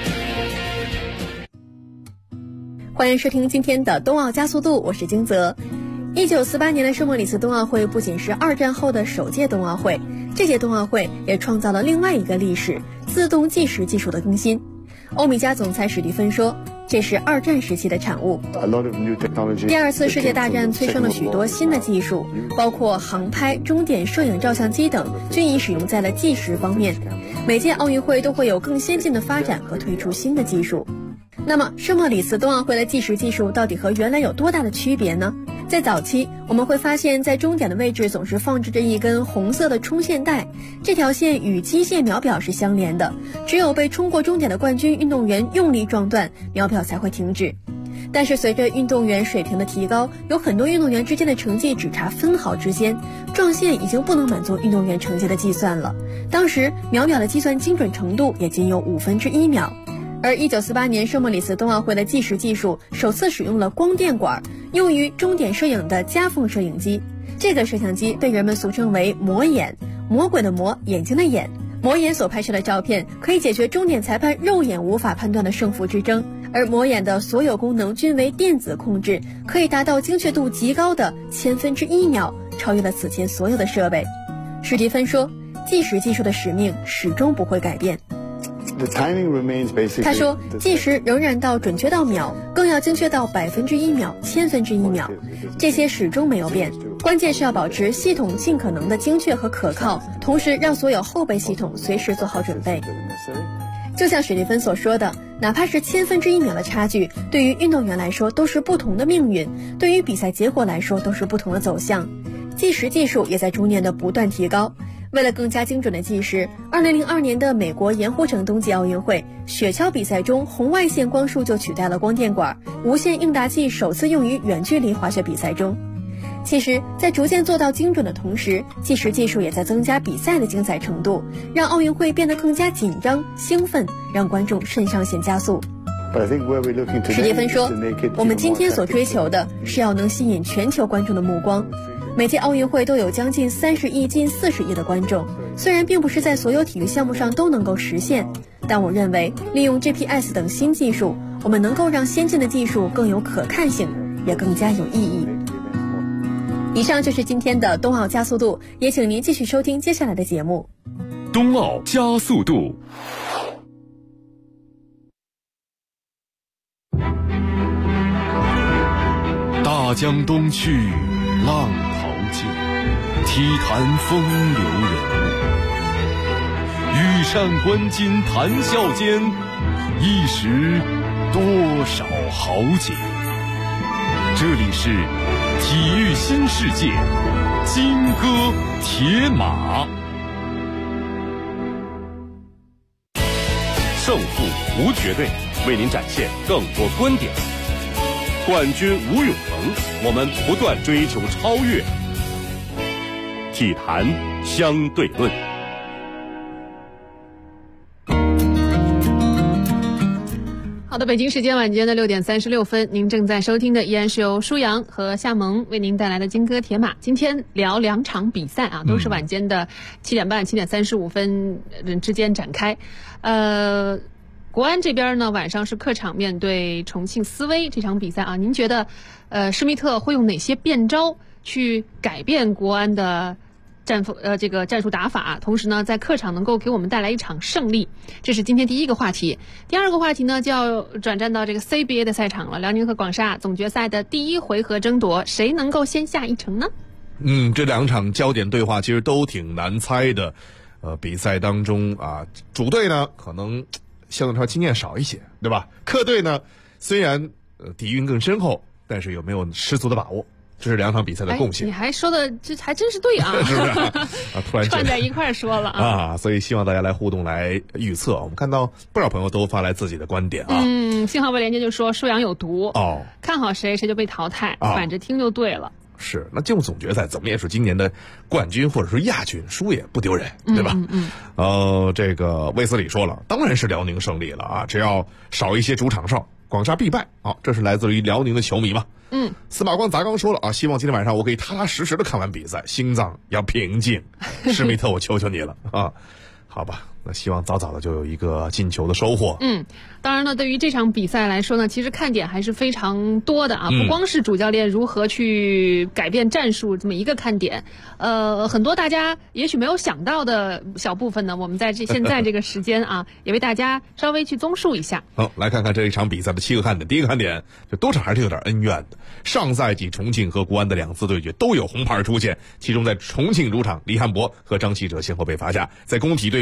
欢迎收听今天的冬奥加速度，我是金泽。1948年的圣莫里斯冬奥会不仅是2战后的首届冬奥会，这届冬奥会也创造了另外一个历史——自动计时技术的更新。欧米茄总裁史蒂芬说，这是2战时期的产物。第2次世界大战催生了许多新的技术，包括航拍、终点摄影照相机等，均已使用在了计时方面。每届奥运会都会有更先进的发展和推出新的技术。 那么圣莫里斯冬奥会的计时技术到底和原来有多大的区别呢？在早期，我们会发现在终点的位置总是放置着一根红色的冲线带，这条线与机械秒表是相连的，只有被冲过终点的冠军运动员用力撞断，秒表才会停止。但是随着运动员水平的提高，有很多运动员之间的成绩只差分毫之间，撞线已经不能满足运动员成绩的计算了。当时秒表的计算精准程度也仅有1/5秒。而1948年圣莫里斯冬奥会的计时技术首次使用了光电管，用于终点摄影的夹缝摄影机。这个摄像机被人们俗称为魔眼，魔鬼的魔，眼睛的眼。魔眼所拍摄的照片可以解决终点裁判肉眼无法判断的胜负之争，而魔眼的所有功能均为电子控制，可以达到精确度极高的1/1000秒，超越了此前所有的设备。史蒂芬说，计时技术的使命始终不会改变。他说，计时仍然到准确到秒，更要精确到1/1秒、1/1000秒，这些始终没有变。关键是要保持系统尽可能的精确和可靠，同时让所有后备系统随时做好准备。就像史蒂芬所说的，哪怕是1/1000秒的差距，对于运动员来说都是不同的命运，对于比赛结果来说都是不同的走向。计时技术也在逐年的不断提高。为了更加精准的计时，2002年的美国盐湖城冬季奥运会雪橇比赛中，红外线光束就取代了光电管，无线应答器首次用于远距离滑雪比赛中。其实，在逐渐做到精准的同时，计时技术也在增加比赛的精彩程度，让奥运会变得更加紧张、兴奋，让观众肾上腺加速。史蒂芬说，我们今天所追求的是要能吸引全球观众的目光。每届奥运会都有将近30亿、近40亿的观众，虽然并不是在所有体育项目上都能够实现，但我认为利用 GPS 等新技术，我们能够让先进的技术更有可看性，也更加有意义。以上就是今天的冬奥加速度，也请您继续收听接下来的节目。 冬奥加速度。大江东去，浪淘尽，体坛风流人物。羽扇纶巾谈笑间，一时多少豪杰。这里是体育新世界，金戈铁马。胜负无绝对，为您展现更多观点。冠军无永恒，我们不断追求超越。体坛相对论。 好的，北京时间晚间的6点36分，您正在收听的依然是由舒阳和夏萌为您带来的金戈铁马。今天聊2场比赛啊，都是晚间的7点半、7点35分之间展开。国安这边呢，晚上是客场面对重庆斯威这场比赛啊，您觉得施密特会用哪些变招去改变国安的这个战术打法，同时呢在客场能够给我们带来一场胜利？这是今天第一个话题。第二个话题呢，就要转战到这个 CBA 的赛场了。辽宁和广厦总决赛的第1回合争夺，谁能够先下一城呢？ 这2场焦点对话其实都挺难猜的。比赛当中啊，主队呢可能相对来说经验少一些，对吧？客队呢虽然底蕴更深厚，但是有没有十足的把握？这是2场比赛的贡献。 你还说的这还真是对啊， 是不是突然串在一块儿说了啊！ 所以希望大家来互动来预测。我们看到不少朋友都发来自己的观点啊。 信号被连接就说舒阳有毒哦， 看好谁就被淘汰，反着听就对了。 是，那进入总决赛怎么也是今年的冠军或者说亚军，输也不丢人，对吧？这个卫斯理说了，当然是辽宁胜利了啊，只要少一些主场哨，广厦必败。好，这是来自于辽宁的球迷嘛。司马光砸缸说了啊，希望今天晚上我可以踏踏实实的看完比赛，心脏要平静。施密特，我求求你了啊！好吧，那希望早早的就有一个进球的收获。 当然呢，对于这场比赛来说呢，其实看点还是非常多的啊，不光是主教练如何去改变战术这么一个看点，很多大家也许没有想到的小部分呢，我们在现在这个时间啊，也为大家稍微去综述一下。 好，来看看这一场比赛的7个看点。第一个看点，就多少还是有点恩怨的。上赛季重庆和国安的2次对决都有红牌出现，其中在重庆主场，李汉博和张稀哲先后被罚下，在工体对决，张稀哲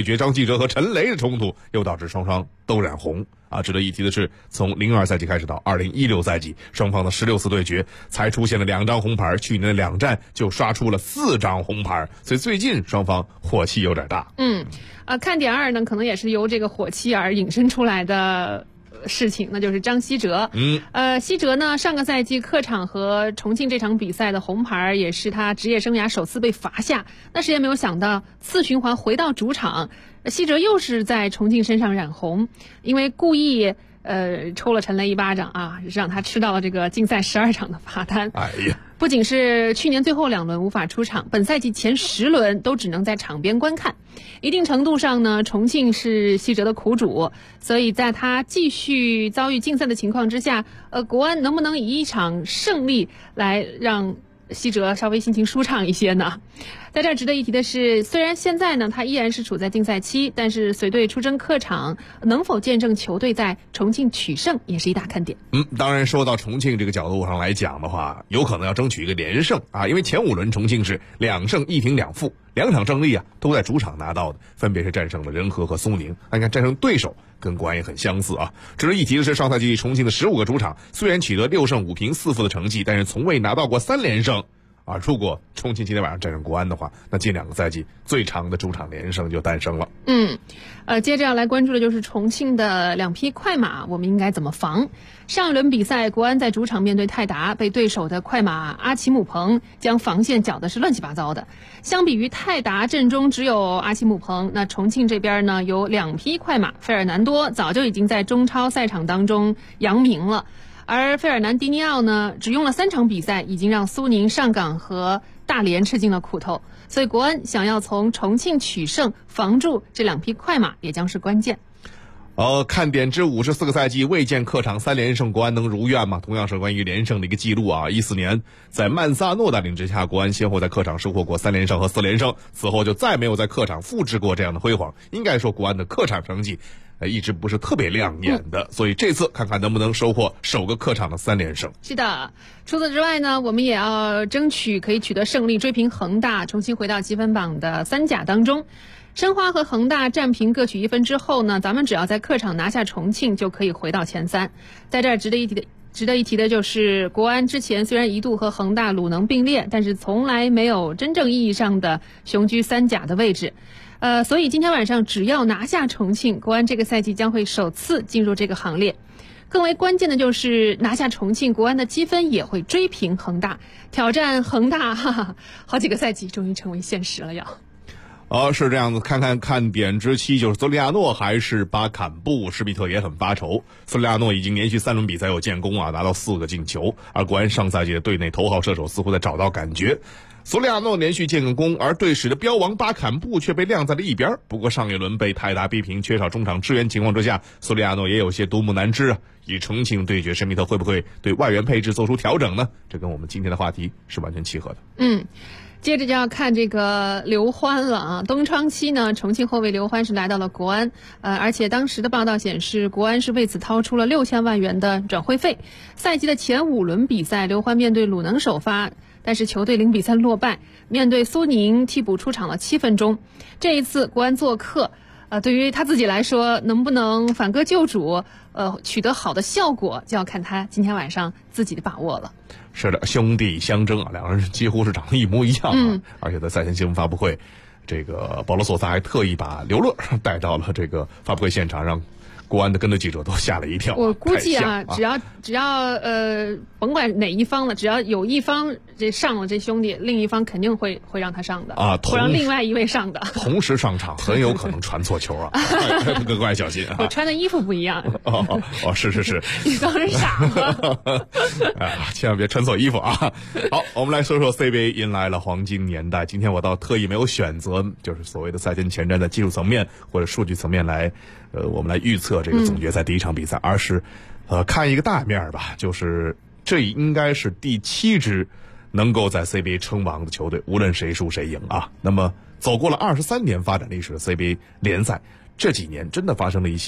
哲和陈雷的冲突又导致双方都染红。值得一提的是，从02赛季开始到2016赛季，双方的16次对决才出现了2张红牌，去年的2战就刷出了4张红牌，所以最近双方火气有点大。 看点2呢，可能也是由这个火气而引申出来的事情，那就是张稀哲。稀哲呢，上个赛季客场和重庆这场比赛的红牌也是他职业生涯首次被罚下，那谁也没有想到次循环回到主场，稀哲又是在重庆身上染红，因为故意抽了陈雷一巴掌啊，让他吃到了这个禁赛12场的罚单。不仅是去年最后2轮无法出场，本赛季前10轮都只能在场边观看。一定程度上呢，重庆是稀哲的苦主，所以在他继续遭遇禁赛的情况之下，国安能不能以一场胜利来让稀哲稍微心情舒畅一些呢？在这儿值得一提的是，虽然现在呢他依然是处在禁赛期，但是随队出征客场，能否见证球队在重庆取胜也是一大看点。 当然说到重庆这个角度上来讲的话，有可能要争取一个连胜因为前5轮重庆是2胜1平2负，2场胜利都在主场拿到的，分别是战胜了仁和和苏宁。你看战胜对手跟国安也很相似值得一提的是，上赛季重庆的15个主场虽然取得6胜5平4负的成绩，但是从未拿到过3连胜。如果重庆今天晚上战胜国安的话，那近2个赛季最长的主场连胜就诞生了。 接着要来关注的就是重庆的2匹快马，我们应该怎么防？上一轮比赛，国安在主场面对泰达，被对手的快马阿奇姆彭将防线搅得是乱七八糟的。相比于泰达阵中只有阿奇姆彭，那重庆这边呢有2匹快马，费尔南多早就已经在中超赛场当中扬名了。而费尔南迪尼奥呢，只用了3场比赛，已经让苏宁、上港和大连吃尽了苦头。所以国安想要从重庆取胜，防住这2匹快马也将是关键。 看点之54个赛季未见客场3连胜，国安能如愿吗？同样是关于连胜的一个记录14年在曼萨诺带领之下，国安先后在客场收获过3连胜和4连胜，此后就再没有在客场复制过这样的辉煌。应该说国安的客场成绩一直不是特别亮眼的，所以这次看看能不能收获首个客场的3连胜。 是的，除此之外呢，我们也要争取可以取得胜利，追平恒大，重新回到积分榜的3甲当中。申花和恒大战平各取1分之后呢，咱们只要在客场拿下重庆就可以回到前3。在这儿值得一提的就是国安之前虽然一度和恒大鲁能并列，但是从来没有真正意义上的雄居3甲的位置。所以今天晚上只要拿下重庆，国安这个赛季将会首次进入这个行列。更为关键的就是拿下重庆，国安的积分也会追平恒大，挑战恒大，好几个赛季终于成为现实了要。 是这样子，看点之7就是索里亚诺还是巴坎布，施比特也很发愁。索里亚诺已经连续3轮比赛有建功拿到4个进球，而国安上赛季的队内头号射手似乎在找到感觉。索里亚诺连续建功，而队史的标王巴坎布却被晾在了一边。不过上一轮被泰达逼平，缺少中场支援情况之下，索里亚诺也有些独木难支与重庆对决，施密特会不会对外援配置做出调整呢？这跟我们今天的话题是完全契合的。 接着就要看这个刘欢了东窗期呢，重庆后卫刘欢是来到了国安，而且当时的报道显示，国安是为此掏出了6000万元的转会费。赛季的前5轮比赛，刘欢面对鲁能首发，但是球队0比3落败，面对苏宁替补出场了7分钟。这一次国安做客，对于他自己来说，能不能反戈救主，取得好的效果，就要看他今天晚上自己的把握了。 是的，兄弟相争2人几乎是长得一模一样而且在赛前新闻发布会，这个保罗索萨还特意把刘乐带到了这个发布会现场，让国安的跟队记者都吓了一跳。 我估计只要甭管哪一方了，只要有一方这上了这兄弟，另一方肯定会让他上的会让另外一位上的。 同时上场很有可能传错球格外小心我穿的衣服不一样。 是。 你当时傻吗？ 千万别穿错衣服好，我们来说说 CBA 迎来了黄金年代。今天我倒特意没有选择就是所谓的赛前前瞻的技术层面或者数据层面来我们来预测这个总决赛第1场比赛，而是看一个大面吧，就是这应该是第7支能够在 CBA 称王的球队，无论谁输谁赢那么走过了23年发展历史的 CBA 联赛，这几年真的发生了一些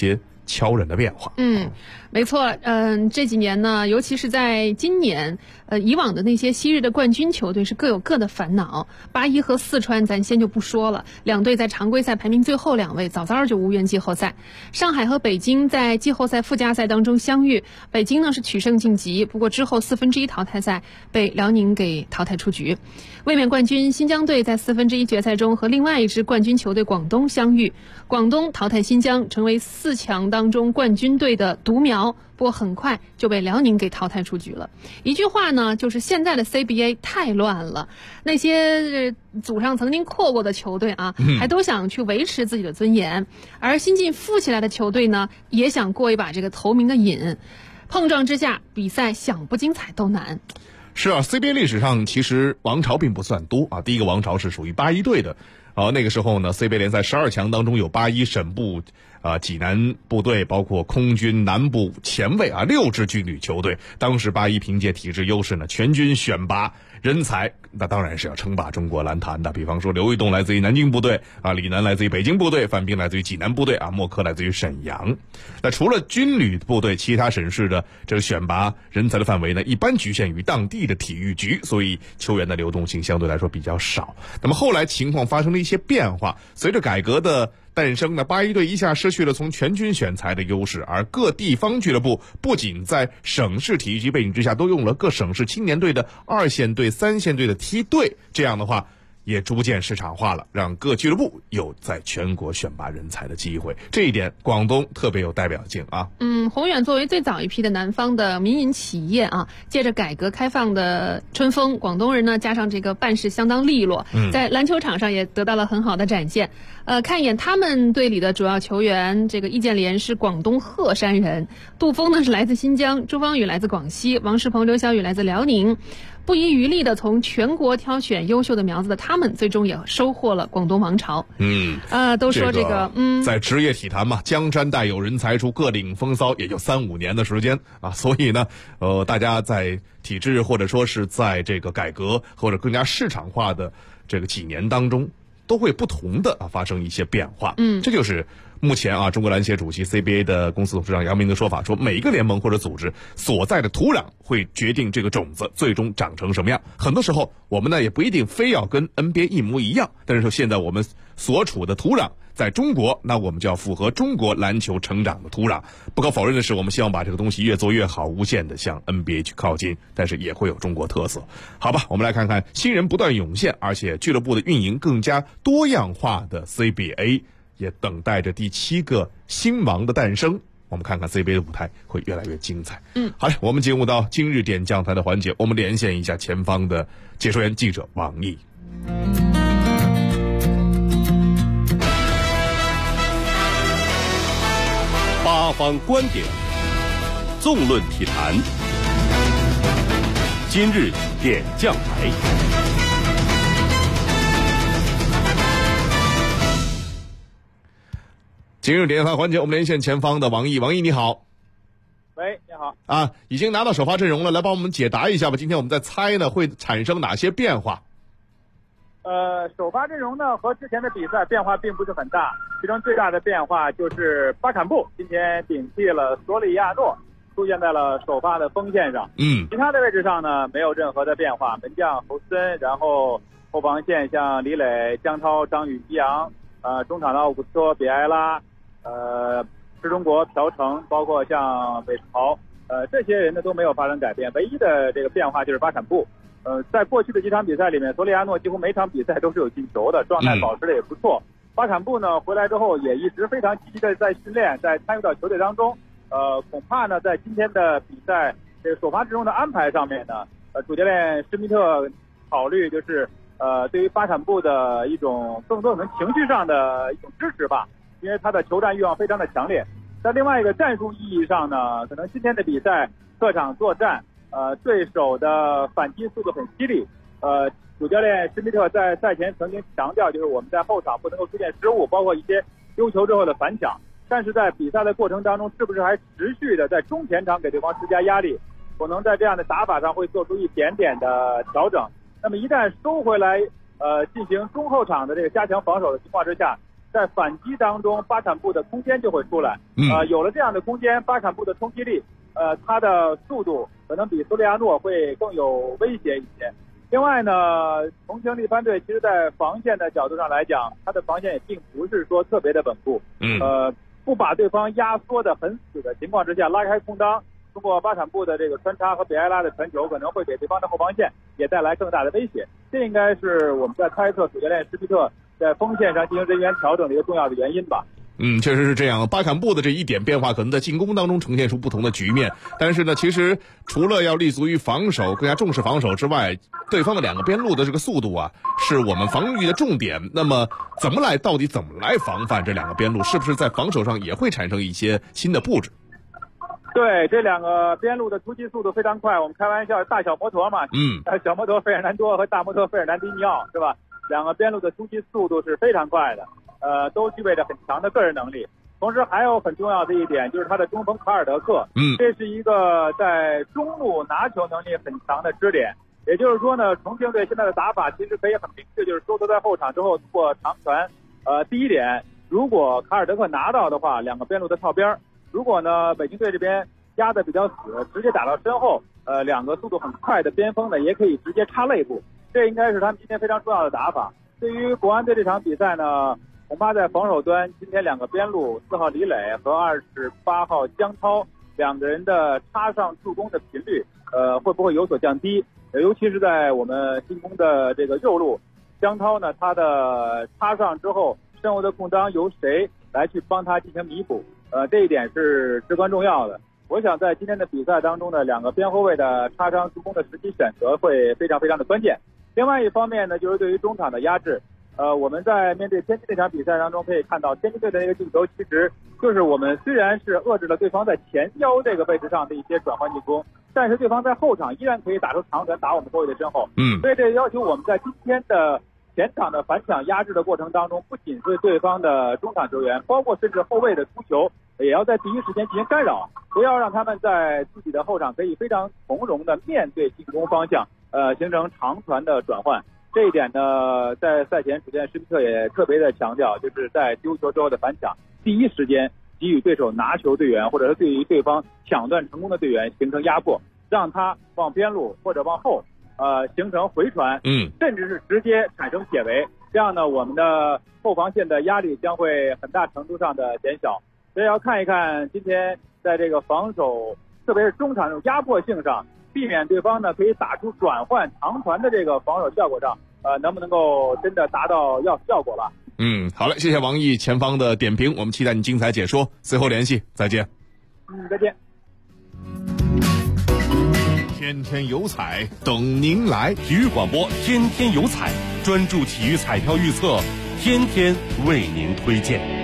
悄然的变化。 没错，这几年呢，尤其是在今年，以往的那些昔日的冠军球队是各有各的烦恼。八一和四川咱先就不说了，两队在常规赛排名最后2位，早早就无缘季后赛。上海和北京在季后赛附加赛当中相遇，北京呢是取胜晋级，不过之后1/4淘汰赛被辽宁给淘汰出局。卫冕冠军新疆队在1/4决赛中和另外一支冠军球队广东相遇，广东淘汰新疆，成为4强当中冠军队的独苗。不过很快就被辽宁给淘汰出局了。一句话呢，就是现在的 CBA 太乱了，那些祖上曾经扩过的球队啊，还都想去维持自己的尊严，而新晋富起来的球队呢，也想过一把这个头名的瘾。碰撞之下，比赛想不精彩都难。 是啊 ，CBA 历史上其实王朝并不算多啊。第一个王朝是属于81队的，那个时候呢 ，CBA 联赛12强当中有81省部济南部队，包括空军南部前卫6支军旅球队。当时81凭借体制优势呢，全军选拔人才，那当然是要称霸中国篮坛的。比方说刘玉栋来自于南京部队李楠来自于北京部队，范斌来自于济南部队莫科来自于沈阳。那除了军旅部队，其他省市的这个选拔人才的范围呢，一般局限于当地的体育局，所以球员的流动性相对来说比较少。那么后来情况发生了一些变化，随着改革的诞生呢，81队一下失去了从全军选材的优势，而各地方俱乐部不仅在省市体育局背景之下都用了各省市青年队的2线队、3线队的梯队，这样的话也逐渐市场化了，让各俱乐部有在全国选拔人才的机会。这一点广东特别有代表性啊。 宏远作为最早一批的南方的民营企业借着改革开放的春风，广东人呢加上这个办事相当利落，在篮球场上也得到了很好的展现。看一眼他们队里的主要球员，这个易建联是广东鹤山人，杜锋呢是来自新疆，朱芳雨来自广西，王仕鹏、刘晓宇来自辽宁。不遗余力的从全国挑选优秀的苗子的他们，最终也收获了广东王朝。都说这个在职业体坛嘛，江山代有人才出，各领风骚，也就3-5年的时间所以呢，大家在体制或者说是在这个改革或者更加市场化的这个几年当中，都会不同的发生一些变化。这就是目前中国篮协主席 CBA 的公司董事长杨明的说法，说每一个联盟或者组织所在的土壤会决定这个种子最终长成什么样。很多时候我们呢也不一定非要跟 NBA 一模一样，但是说现在我们所处的土壤在中国，那我们就要符合中国篮球成长的土壤。不可否认的是，我们希望把这个东西越做越好，无限的向 NBA 去靠近，但是也会有中国特色。好吧，我们来看看新人不断涌现，而且俱乐部的运营更加多样化的 CBA， 也等待着第7个新王的诞生。我们看看 CBA 的舞台会越来越精彩。好嘞，我们进入到今日点将台的环节，我们连线一下前方的解说员记者王毅。 八方观点，纵论体坛。今日点将台。 今日点将台环节，我们连线前方的王毅。王毅你好。 喂，你好。 已经拿到首发阵容了，来帮我们解答一下吧。今天我们在猜呢，会产生哪些变化？ 首发阵容呢和之前的比赛变化并不是很大，其中最大的变化就是巴坎布今天顶替了索里亚诺，出现在了首发的锋线上。其他的位置上呢没有任何的变化，门将侯森，然后后防线像李磊、江涛、张宇、基阳，中场的奥古斯托、比埃拉，施中国、朴成，包括像韦世豪，这些人呢都没有发生改变，唯一的这个变化就是巴坎布。在过去的几场比赛里面，索里亚诺几乎每场比赛都是有进球的，状态保持的也不错。巴坎布呢回来之后也一直非常积极的在训练，在参与到球队当中。恐怕呢在今天的比赛这个首发阵容的安排上面呢，主教练施密特考虑就是对于巴坎布的一种更多可能情绪上的一种支持吧，因为他的球战欲望非常的强烈。在另外一个战术意义上呢，可能今天的比赛客场作战。对手的反击速度很犀利。主教练施密特在赛前曾经强调，就是我们在后场不能够出现失误，包括一些丢球之后的反抢。但是在比赛的过程当中，是不是还持续的在中前场给对方施加压力？可能在这样的打法上会做出一点点的调整。那么一旦收回来，进行中后场的这个加强防守的情况之下， 在反击当中巴坎布的空间就会出来。有了这样的空间，巴坎布的冲击力，他的速度可能比索里亚诺会更有威胁一些。另外呢，重庆力帆队其实在防线的角度上来讲，他的防线也并不是说特别的稳固。不把对方压缩的很死的情况之下，拉开空当，通过巴坎布的这个穿插和比埃拉的传球，可能会给对方的后防线也带来更大的威胁。这应该是我们在猜测主教练施皮特在锋线上进行人员调整的一个重要的原因吧。 确实是这样。巴坎布的这一点变化，可能在进攻当中呈现出不同的局面。但是呢，其实除了要立足于防守，更加重视防守之外，对方的两个边路的这个速度啊，是我们防御的重点。那么到底怎么来防范这两个边路？是不是在防守上也会产生一些新的布置？ 对，这两个边路的突击速度非常快。我们开玩笑，大小摩托嘛，小摩托费尔南多和大摩托费尔南迪尼奥，是吧？两个边路的突击速度是非常快的。都具备着很强的个人能力，同时还有很重要的一点就是他的中锋卡尔德克，这是一个在中路拿球能力很强的支点。也就是说呢，重庆队现在的打法其实可以很明确，就是收球在后场之后通过长传，第一点，如果卡尔德克拿到的话，两个边路的套边；如果呢北京队这边压得比较死，直接打到身后，两个速度很快的边锋呢也可以直接插肋部，这应该是他们今天非常重要的打法。对于国安队这场比赛呢，恐怕在防守端，今天两个边路4号李磊和28号姜涛两个人的插上助攻的频率，会不会有所降低？尤其是在我们进攻的这个右路，姜涛呢，他的插上之后，身后的空当由谁来去帮他进行弥补？这一点是至关重要的。我想在今天的比赛当中呢，两个边后卫的插上助攻的时机选择会非常非常的关键。另外一方面呢，就是对于中场的压制。我们在面对天津这场比赛当中可以看到，天津队的那个进球，其实就是我们虽然是遏制了对方在前腰这个位置上的一些转换进攻，但是对方在后场依然可以打出长传，打我们后卫的身后。所以这要求我们在今天的前场的反抢压制的过程当中，不仅是对方的中场球员，包括甚至后卫的出球，也要在第一时间进行干扰，不要让他们在自己的后场可以非常从容的面对进攻方向，形成长传的转换。这一点呢，在赛前主教练施皮特也特别的强调，就是在丢球之后的反抢，第一时间给予对手拿球队员，或者是对于对方抢断成功的队员形成压迫，让他往边路或者往后，形成回传，甚至是直接产生解围。这样呢，我们的后防线的压力将会很大程度上的减小。所以要看一看今天在这个防守，特别是中场这种压迫性上，避免对方呢可以打出转换长传的这个防守效果上，能不能够真的达到要效果了？ 好嘞，谢谢王毅前方的点评，我们期待你精彩解说，随后联系，再见。 再见。 天天有彩等您来，体育广播天天有彩，专注体育彩票预测，天天为您推荐。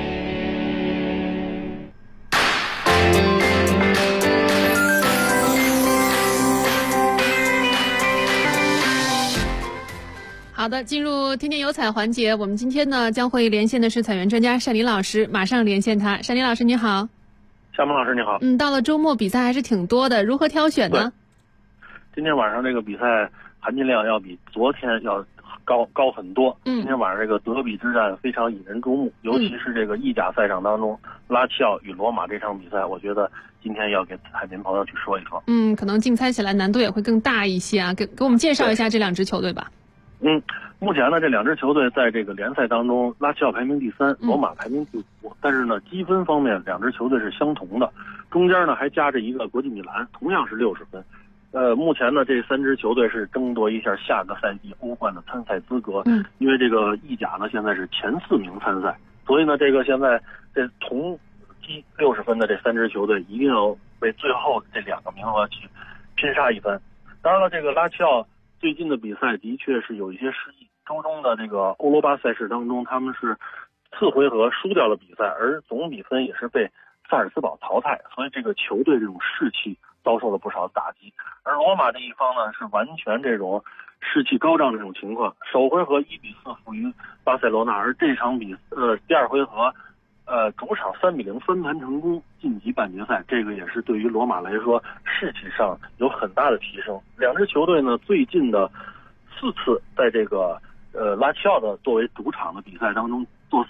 好的，进入天天有彩环节，我们今天呢将会连线的是彩员专家单林老师，马上连线他。单林老师你好。 夏萌老师你好。 到了周末比赛还是挺多的，如何挑选呢？ 今天晚上这个比赛含金量要比昨天要高很多。今天晚上这个德比之战非常引人注目，尤其是这个意甲赛场当中，拉齐奥与罗马这场比赛，我觉得今天要给海民朋友去说一说。 可能竞猜起来难度也会更大一些啊，给我们介绍一下这两支球队吧。 目前呢，这两支球队在这个联赛当中，拉齐奥排名第3，罗马排名第5，但是呢，积分方面两支球队是相同的，中间呢还夹着一个国际米兰，同样是60分。目前呢，这3支球队是争夺一下下个赛季欧冠的参赛资格。因为这个意甲呢现在是前4名参赛，所以呢，这个现在这同积60分的这3支球队一定要为最后这2个名额去拼杀一番。当然了，这个拉齐奥最近的比赛的确是有一些失意，周中的这个欧罗巴赛事当中，他们是次回合输掉了比赛，而总比分也是被萨尔斯堡淘汰，所以这个球队这种士气遭受了不少打击。而罗马这一方呢，是完全这种士气高涨的这种情况，首回合1-4负于巴塞罗那，而这场第2回合主场3-0翻盘成功，晋级半决赛，这个也是对于罗马来说士气上有很大的提升。两支球队呢，最近的4次在这个拉齐奥的作为主场的比赛当中作赛，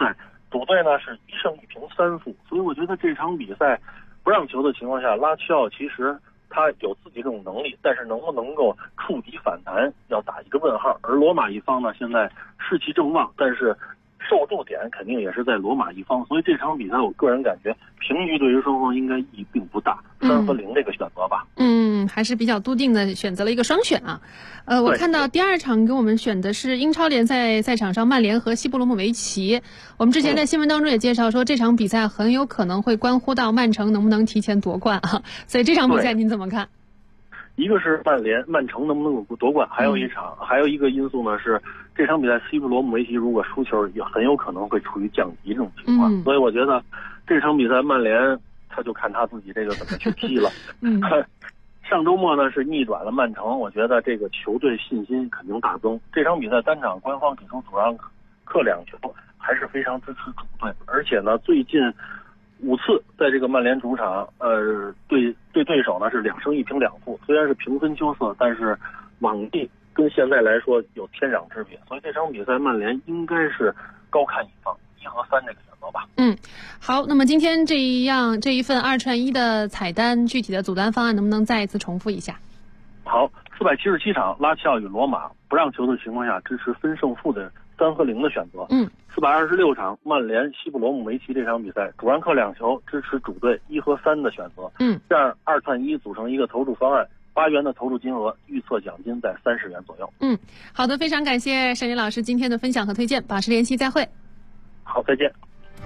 主队呢是1胜1平3负，所以我觉得这场比赛不让球的情况下，拉齐奥其实他有自己这种能力，但是能不能够触底反弹，要打一个问号。而罗马一方呢，现在士气正旺，但是受注点肯定也是在罗马一方，所以这场比赛我个人感觉平局对于双方应该意义并不大，3和0这个选择吧。 还是比较笃定的选择了一个双选啊。我看到第二场给我们选的是英超联赛赛场上曼联和西布罗姆维奇。我们之前在新闻当中也介绍说，这场比赛很有可能会关乎到曼城能不能提前夺冠啊。所以这场比赛您怎么看？ 一个是曼城能不能够夺冠，还有一个因素呢是这场比赛西布罗姆维奇如果输球，也很有可能会处于降级这种情况。所以我觉得这场比赛曼联他就看他自己这个怎么去踢了。上周末呢是逆转了曼城，我觉得这个球队信心肯定大增。这场比赛单场官方给出主让客2球，还是非常支持主队，而且呢最近5次在这个曼联主场，对手呢是2胜1平2负，虽然是平分秋色，但是往绩跟现在来说有天壤之别，所以这场比赛曼联应该是高看一方，1和3这个选择吧。 好，那么今天这一份2串1的彩单，具体的组单方案能不能再一次重复一下？ 好，477场拉齐奥与罗马不让球的情况下，支持分胜负的3和0的选择。426场曼联西布罗姆维奇这场比赛，主让客2球，支持主队1和3的选择。这样2串1组成一个投注方案，8元的投注金额，预测奖金在30元左右。 好的，非常感谢沈林老师今天的分享和推荐，保持联系，再会。 好，再见。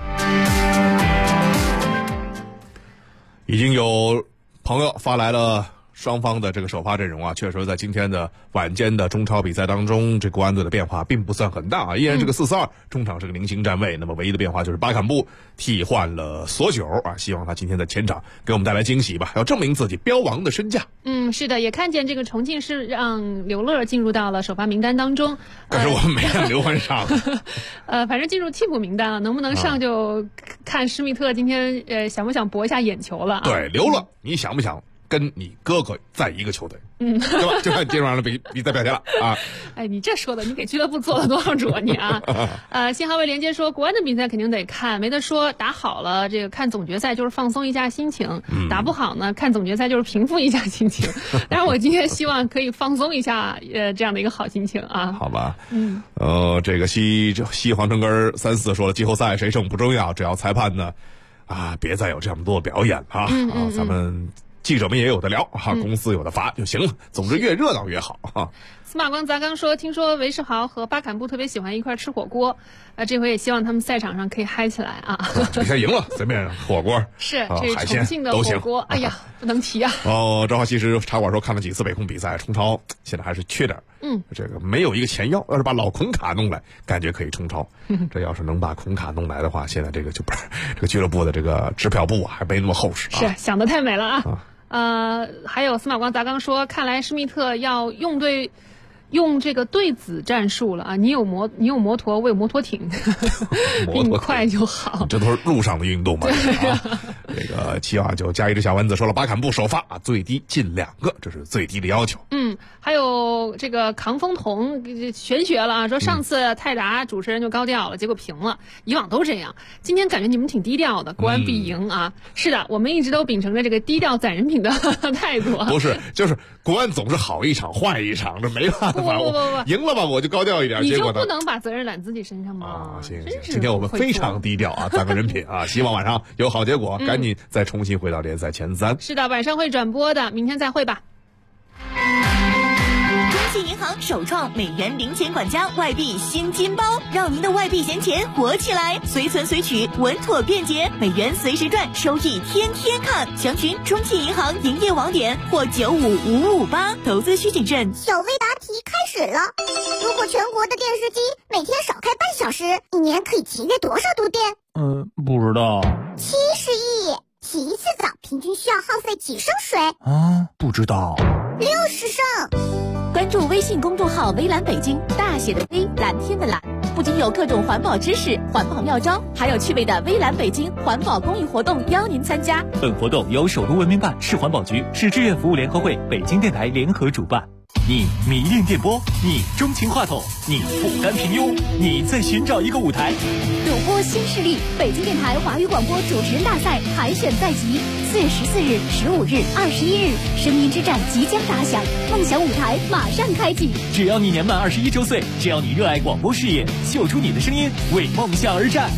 已经有朋友发来了双方的这个首发阵容啊，确实在今天的晚间的中超比赛当中，这国安队的变化并不算很大啊，依然这个4-4-2，中场是个菱形站位。那么唯一的变化就是巴坎布替换了索九啊，希望他今天的前场给我们带来惊喜吧，要证明自己标王的身价。 是的，也看见这个重庆是让刘乐进入到了首发名单当中， 可是我们没让刘欢上。 反正进入替补名单了，能不能上就看施密特今天想不想博一下眼球了。 对，刘乐，你想不想跟你哥哥在一个球队，对吧？就看今晚上的比赛表现了啊！ 你这说的，你给俱乐部做了多少主啊你啊？新航卫连接说，国安的比赛肯定得看，没得说，打好了这个看总决赛就是放松一下心情，打不好呢看总决赛就是平复一下心情。但是我今天希望可以放松一下这样的一个好心情啊。 好吧，这个西黄城根34说了，季后赛谁胜不重要，只要裁判呢别再有这么多表演了咱们记者们也有的聊公司有的罚就行了，总之越热闹越好司马光砸缸说，听说韦世豪和巴坎布特别喜欢一块吃火锅，这回也希望他们赛场上可以嗨起来啊！ 比赛赢了，随便火锅是这是重庆的火锅，哎呀，不能提啊！ 赵华其实茶馆说看了几次北控比赛，冲超现在还是缺点，这个没有一个前腰，要是把老孔卡弄来，感觉可以冲超。这要是能把孔卡弄来的话，现在这个就不是这个俱乐部的这个支票部还没那么厚实。 是想得太美了啊！还有司马光砸缸说，看来施密特要用这个对子战术了啊！你有摩托，我有摩托艇，比你快就好。 这都是路上的运动嘛。这个729加一只小蚊子说了，巴坎布首发最低进2个，这是最低的要求。 还有这个扛风筒玄学了啊，说上次泰达主持人就高调了，结果平了，以往都这样。今天感觉你们挺低调的，国安必赢啊！是的，我们一直都秉承着这个低调攒人品的态度。 不是，就是国安总是好一场坏一场，这没办法。 不， 赢了吧我就高调一点， 你就不能把责任揽自己身上吗？ 行，今天我们非常低调啊，攒个人品啊，希望晚上有好结果，赶紧再重新回到联赛前3。 是的，晚上会转播的，明天再会吧。 中信银行首创美元零钱管家外币新金包，让您的外币闲钱活起来，随存随取稳妥便捷，美元随时赚，收益天天看。详询中信银行营业网点或95558，投资需谨慎。 小微答题开始了，如果全国的电视机每天少开半小时，一年可以节约多少度电？ 不知道。 70亿。洗一次澡平均需要耗费几升水？ 不知道。 60升。 关注微信公众号微蓝北京，大写的微，蓝天的蓝，不仅有各种环保知识、环保妙招，还有趣味的微蓝北京环保公益活动邀您参加。 本活动由首都文明办、市环保局、市志愿服务联合会、北京电台联合主办。 你迷恋电波，你钟情话筒，你不甘平庸，你在寻找一个舞台。 主播新势力，北京电台华语广播主持人大赛海选在即，4月14日、15日、21日，声音之战即将打响，梦想舞台马上开启。 只要你年满21周岁，只要你热爱广播事业，秀出你的声音，为梦想而战。